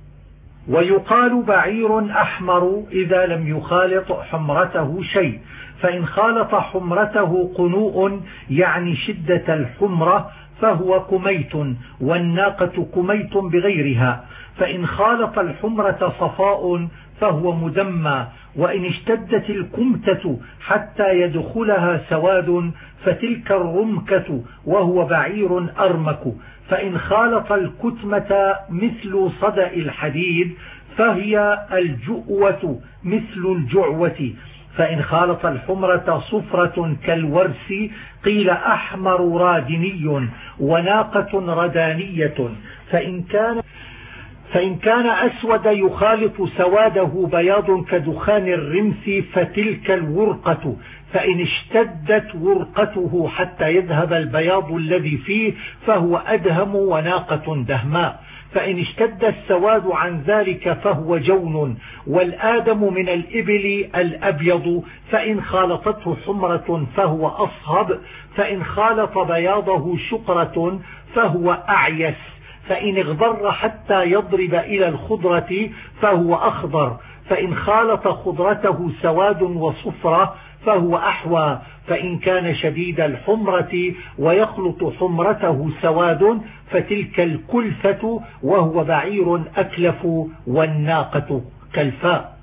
ويقال بعير أحمر إذا لم يخالط حمرته شيء، فإن خالط حمرته قنوء يعني شدة الحمرة فهو كميت، والناقة كميت بغيرها، فإن خالط الحمرة صفاء فهو مدمى، وإن اشتدت الكمتة حتى يدخلها سواد فتلك الرمكة وهو بعير أرمك، فإن خالط الكتمة مثل صدأ الحديد فهي الجؤوة مثل الجعوة، فإن خالط الحمرة صفرة كالورس قيل أحمر رادني، وناقة ردانية، فإن كان فإن كان أسود يخالط سواده بياض كدخان الرمس فتلك الورقة، فإن اشتدت ورقته حتى يذهب البياض الذي فيه فهو أدهم وناقة دهماء، فإن اشتد السواد عن ذلك فهو جون، والآدم من الإبل الأبيض، فإن خالطته حمرة فهو أصهب، فإن خالط بياضه شقرة فهو أعيس، فإن اغضر حتى يضرب إلى الخضرة فهو أخضر، فإن خالط خضرته سواد وصفرة فهو أحوى، فإن كان شديد الحمرة ويخلط حمرته سواد فتلك الكلفة وهو بعير أكلف، والناقة كالفاء.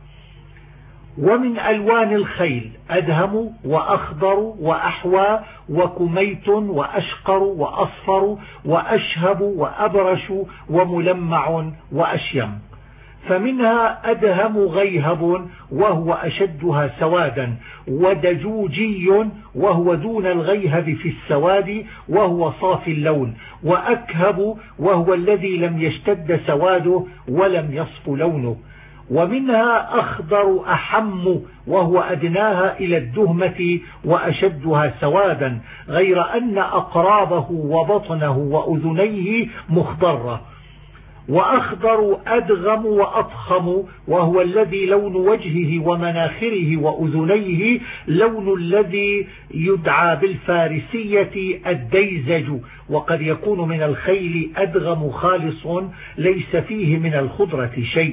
ومن ألوان الخيل أدهم وأخضر وأحوى وكميت وأشقر وأصفر وأشهب وأبرش وملمع وأشيم، فمنها أدهم غيهب وهو أشدها سوادا، ودجوجي وهو دون الغيهب في السواد وهو صافي اللون، وأكهب وهو الذي لم يشتد سواده ولم يصف لونه، ومنها أخضر أحم وهو أدناها إلى الدهمة وأشدها سوادا، غير أن أقرابه وبطنه وأذنيه مخضرة. وأخضر أدغم وأضخم، وهو الذي لون وجهه ومناخره وأذنيه لون الذي يدعى بالفارسية الديزج، وقد يكون من الخيل أدغم خالص ليس فيه من الخضرة شيء.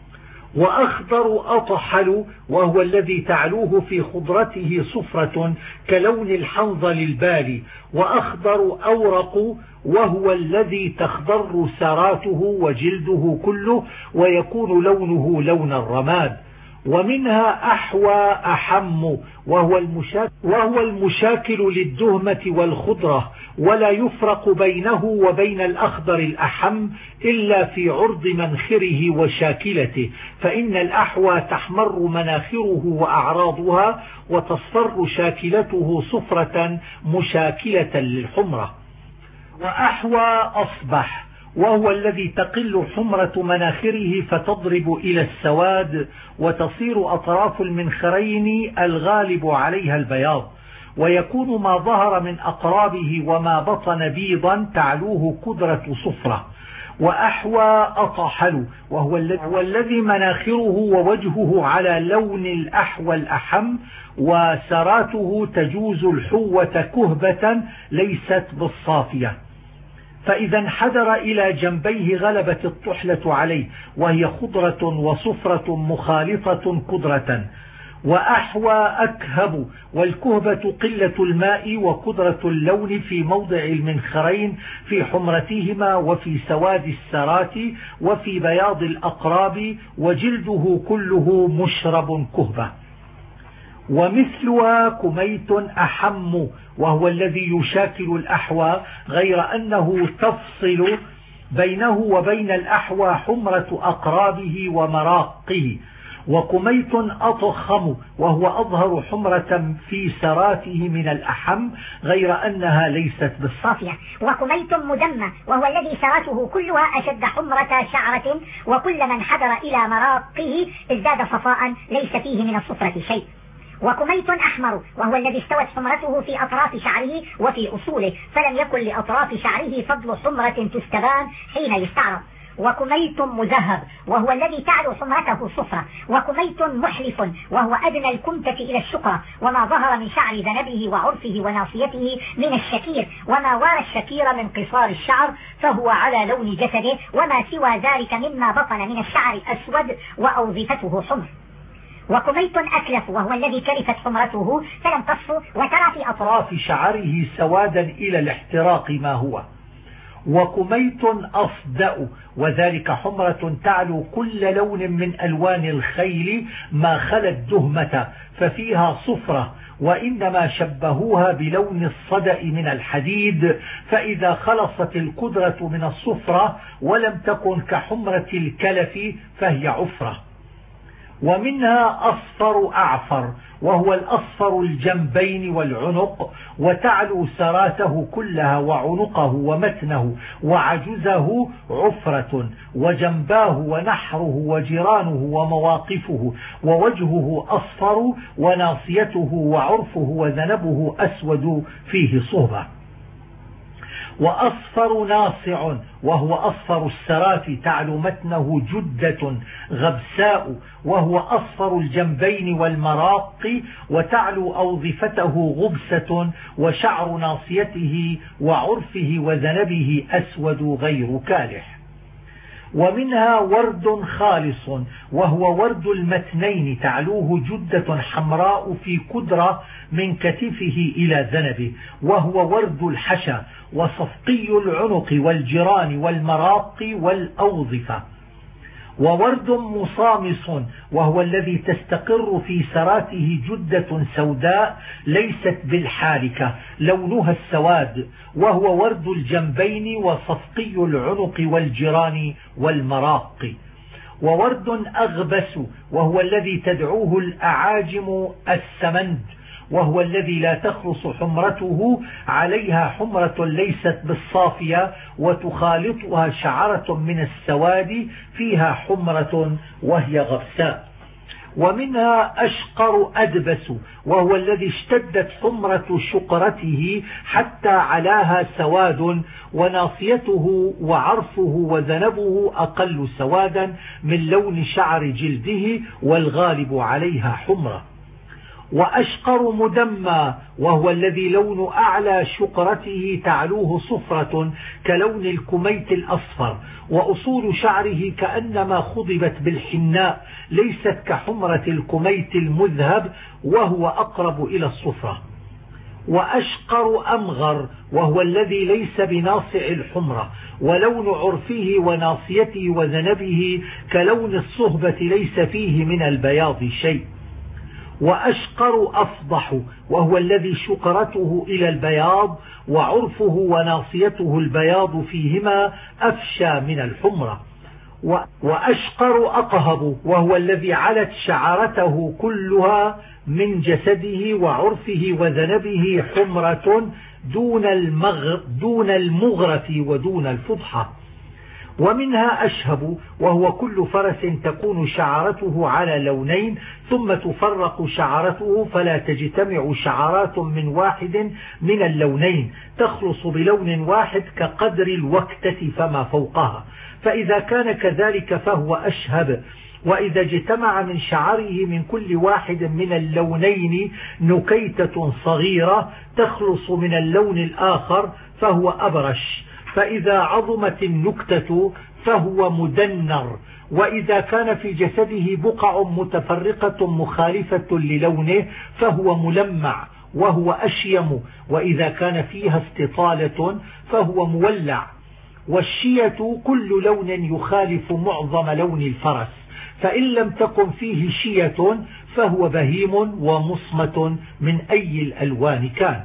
وأخضر أطحل، وهو الذي تعلوه في خضرته صفرة كلون الحنظل البالي. وأخضر أورق، وهو الذي تخضر سراته وجلده كله ويكون لونه لون الرماد. ومنها أحوى أحم، وهو المشاكل, وهو المشاكل للدهمة والخضرة، ولا يفرق بينه وبين الأخضر الأحم إلا في عرض منخره وشاكلته، فإن الأحوى تحمر مناخره وأعراضها وتصفر شاكلته صفرة مشاكلة للحمرة. وأحوى أصبح، وهو الذي تقل حمرة مناخره فتضرب إلى السواد وتصير أطراف المنخرين الغالب عليها البياض، ويكون ما ظهر من أقرابه وما بطن بيضا تعلوه كدرة صفرة. وأحوى أطحل، وهو الذي مناخره ووجهه على لون الأحوى الأحم وسراته تجوز الحوة كهبة ليست بالصافية، فإذا انحدر إلى جنبيه غلبت الطحلة عليه، وهي خضرة وصفرة مخالطة كدرة. وأحوى أكهب، والكهبة قلة الماء وقدرة اللون في موضع المنخرين في حمرتهما وفي سواد السرات وفي بياض الأقراب، وجلده كله مشرب كهبة. ومثلها كميت أحم، وهو الذي يشاكل الأحوى غير أنه تفصل بينه وبين الأحوى حمرة أقرابه ومراقه. وكميت أضخم، وهو أظهر حمرة في سراته من الأحم غير أنها ليست بالصافية. وكميت مدمى، وهو الذي سراته كلها أشد حمرة شعرة، وكلما انحدر إلى مراقه ازداد صفاء ليس فيه من الصفرة شيء. وكميت أحمر، وهو الذي استوت حمرته في أطراف شعره وفي أصوله، فلم يكن لأطراف شعره فضل حمرة تستبان حين يستعرض. وكميت مزهر، وهو الذي تعلو حمرته صفرة. وكميت محلف، وهو أدنى الكمتة إلى الشقرة، وما ظهر من شعر ذنبه وعرفه وناصيته من الشكير، وما وارى الشكير من قصار الشعر فهو على لون جسده، وما سوى ذلك مما بطن من الشعر أسود وأوظفته حمر. وكميت أكلف، وهو الذي كلفت حمرته فلم تصفو وترى في أطراف شعره سوادا إلى الاحتراق ما هو. وكميت أصدأ، وذلك حمرة تعلو كل لون من ألوان الخيل ما خلا الدهمة ففيها صفرة، وإنما شبهوها بلون الصدأ من الحديد، فإذا خلصت الكدرة من الصفرة ولم تكن كحمرة الكلف فهي عفرة. ومنها أصفر أعفر، وهو الأصفر الجنبين والعنق، وتعلو سراته كلها وعنقه ومتنه وعجزه عفرة، وجنباه ونحره وجيرانه ومواقفه ووجهه أصفر، وناصيته وعرفه وذنبه أسود فيه صهبة. وأصفر ناصع، وهو أصفر السرات تعلو متنه جدة غبساء، وهو أصفر الجنبين والمراق، وتعلو أوظفته غبسة، وشعر ناصيته وعرفه وذنبه أسود غير كالح. ومنها ورد خالص، وهو ورد المتنين تعلوه جدة حمراء في كدرة من كتفه إلى ذنبه، وهو ورد الحشا وصفقي العنق والجيران والمراق والأوظفة. وورد مصامص، وهو الذي تستقر في سراته جدة سوداء ليست بالحالكة لونها السواد، وهو ورد الجنبين وصفقي العنق والجيران والمراق. وورد أغبس، وهو الذي تدعوه الأعاجم السمند، وهو الذي لا تخلص حمرته عليها حمرة ليست بالصافية، وتخالطها شعرة من السواد فيها حمرة وهي غبساء. ومنها أشقر أدبس، وهو الذي اشتدت حمرة شقرته حتى علاها سواد، وناصيته وعرفه وذنبه أقل سوادا من لون شعر جلده، والغالب عليها حمرة. وأشقر مدمى، وهو الذي لون أعلى شقرته تعلوه صفرة كلون الكميت الأصفر، وأصول شعره كأنما خضبت بالحناء، ليست كحمرة الكميت المذهب، وهو أقرب إلى الصفرة. وأشقر أمغر، وهو الذي ليس بناصع الحمرة، ولون عرفه وناصيته وذنبه كلون الصهبة، ليس فيه من البياض شيء. وأشقر أفضح، وهو الذي شقرته إلى البياض، وعرفه وناصيته البياض فيهما أفشى من الحمرة. وأشقر أقهب، وهو الذي علت شعرته كلها من جسده وعرفه وذنبه حمرة دون المغ دون المغرة ودون الفضحة. ومنها أشهب، وهو كل فرس تكون شعرته على لونين ثم تفرق شعرته فلا تجتمع شعرات من واحد من اللونين، تخلص بلون واحد كقدر الوكتة فما فوقها، فإذا كان كذلك فهو أشهب. وإذا اجتمع من شعره من كل واحد من اللونين نكيتة صغيرة تخلص من اللون الآخر فهو أبرش، فإذا عظمت النكتة فهو مدنر. وإذا كان في جسده بقع متفرقة مخالفة للونه فهو ملمع وهو أشيم، وإذا كان فيها استطالة فهو مولع. والشية كل لون يخالف معظم لون الفرس، فإن لم تكن فيه شية فهو بهيم ومصمة من أي الألوان كان.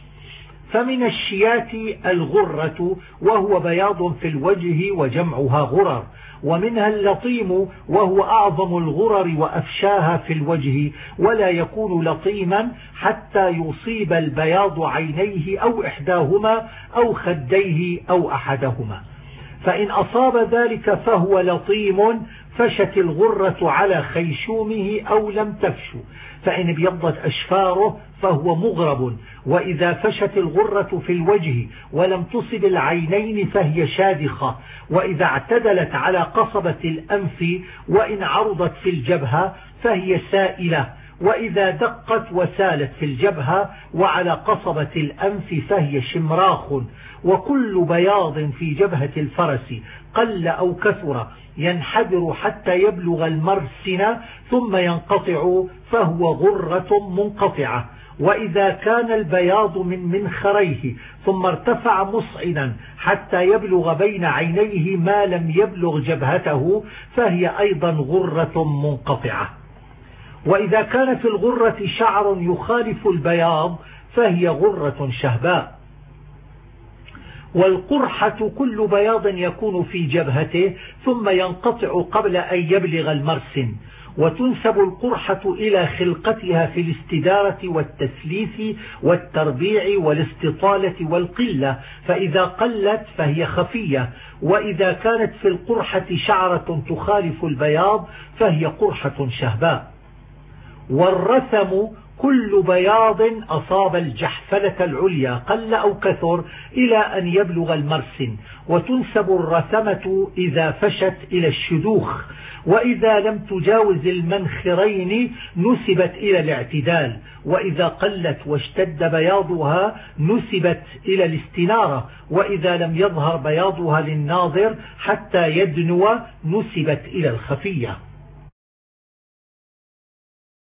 فمن الشيات الغرة، وهو بياض في الوجه وجمعها غرر. ومنها اللطيم، وهو أعظم الغرر وأفشاها في الوجه، ولا يكون لطيما حتى يصيب البياض عينيه أو إحداهما أو خديه أو أحدهما، فإن أصاب ذلك فهو لطيم فشت الغرة على خيشومه أو لم تفش، فإن ابيضت أشفاره فهو مغرب. وإذا فشت الغرة في الوجه ولم تصب العينين فهي شادخة. وإذا اعتدلت على قصبة الأنف وإن عرضت في الجبهة فهي سائلة. وإذا دقت وسالت في الجبهة وعلى قصبة الأنف فهي شمراخ. وكل بياض في جبهة الفرس قل أو كثر ينحدر حتى يبلغ المرسن ثم ينقطع فهو غرة منقطعة. وإذا كان البياض من منخريه ثم ارتفع مصعدا حتى يبلغ بين عينيه ما لم يبلغ جبهته فهي أيضا غرة منقطعة. وإذا كان في الغرة شعر يخالف البياض فهي غرة شهباء. والقرحة كل بياض يكون في جبهته ثم ينقطع قبل أن يبلغ المرسن. وتنسب القرحة إلى خلقتها في الاستدارة والتسليف والتربيع والاستطالة والقلة، فإذا قلت فهي خفية. وإذا كانت في القرحة شعرة تخالف البياض فهي قرحة شهباء. والرثم كل بياض أصاب الجحفلة العليا قل أو كثر إلى أن يبلغ المرسن. وتنسب الرثمة إذا فشت إلى الشدوخ، وإذا لم تجاوز المنخرين نسبت إلى الاعتدال، وإذا قلت واشتد بياضها نسبت إلى الاستنارة، وإذا لم يظهر بياضها للناظر حتى يدنو نسبت إلى الخفية.